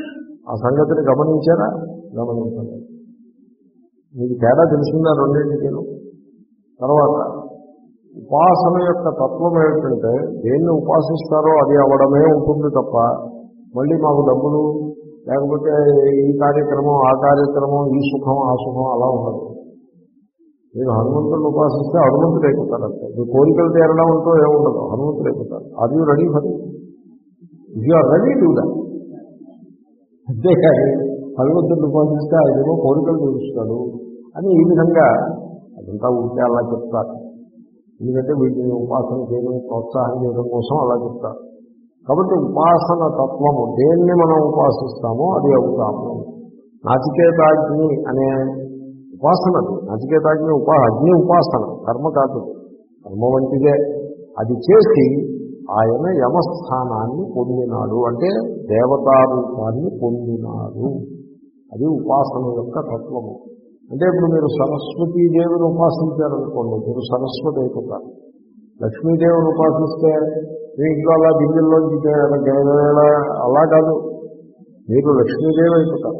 ఆ సంగతిని గమనించారా? గమనించండి. మీకు తేడా తెలిసిందా రెండింటికేను? తర్వాత ఉపాసన యొక్క తత్వం ఏమిటంటే దేన్ని ఉపాసిస్తారో అది అవ్వడమే ఉంటుంది తప్ప మళ్ళీ మాకు డబ్బులు లేకపోతే ఈ కార్యక్రమం ఆ కార్యక్రమం ఈ సుఖం ఆ సుఖం అలా ఉండదు. మీరు హనుమంతుడిని ఉపాసిస్తే హనుమంతుడు అయిపోతారు అంతే. మీ కోరికలు తీరడం అంటూ ఏముండదు, హనుమంతుడు అయిపోతారు. Are you ready for it? If you are ready do that. అంతేకాని హనుమంతుడిని ఉపాసిస్తే ఆయనేమో కోరికలు తీరుస్తాడు అని ఈ విధంగా అదంతా ఉంటే అలా చెప్తారు. ఎందుకంటే వీటిని ఉపాసన చేయడం ప్రోత్సాహం చేయడం కోసం అలా చెప్తారు. కాబట్టి ఉపాసన తత్వము దేన్ని మనం ఉపాసిస్తామో అది అవుతాము. నాచికేతాగ్ని అనే ఉపాసన, అది నాచికేతాగ్ని ఉపా అగ్ని ఉపాసన, కర్మ కాదు, కర్మ వంటిదే. అది చేసి ఆయన యమస్థానాన్ని పొందినాడు, అంటే దేవతారూపాన్ని పొందినాడు. అది ఉపాసన యొక్క తత్వము. అంటే ఇప్పుడు మీరు సరస్వతీదేవిని ఉపాసించారనుకోండి, మీరు సరస్వతి అయిపోతారు. లక్ష్మీదేవిని ఉపాసిస్తే మీ ఇంట్లో అలా దివ్యంలోంచి గేదవేళ అలా కాదు, మీరు లక్ష్మీదేవి అయిపోతారు.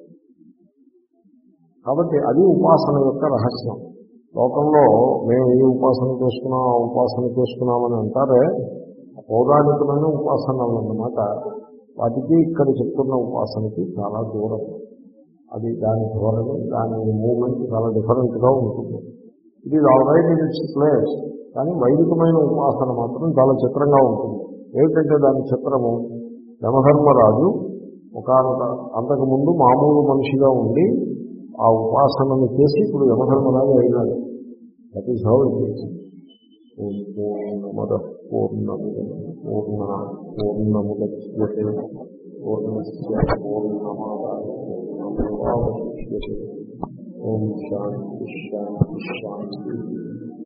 కాబట్టి అది ఉపాసన యొక్క రహస్యం. లోకంలో మేము ఈ ఉపాసన చేసుకున్నాం ఆ ఉపాసన చేసుకున్నామని అంటారే, పౌరాణికమైన ఉపాసనలు అన్నమాట. వాటికి ఇక్కడ చెప్తున్న ఉపాసనకి చాలా దూరం. అది దాని ధోరణి, దాని మూమెంట్ చాలా డిఫరెంట్గా ఉంటుంది. ఇది all right in its place. కానీ వైదికమైన ఉపాసన మాత్రం చాలా చిత్రంగా ఉంటుంది. ఏమిటంటే దాని చిత్రము, యమధర్మరాజు ఒకనొక అంతకుముందు మామూలు మనిషిగా ఉండి ఆ ఉపాసనను చేసి ఇప్పుడు యమధర్మరాజు అయినాడు. That is how it is. పూర్ణమద పూర్ణమిదం పూర్ణ పూర్ణముద్యతే పూర్ణస్య పూర్ణమాదాయ పూర్ణమేవావశిష్యతే. ఓం శాంతి శాంతి శాంతి.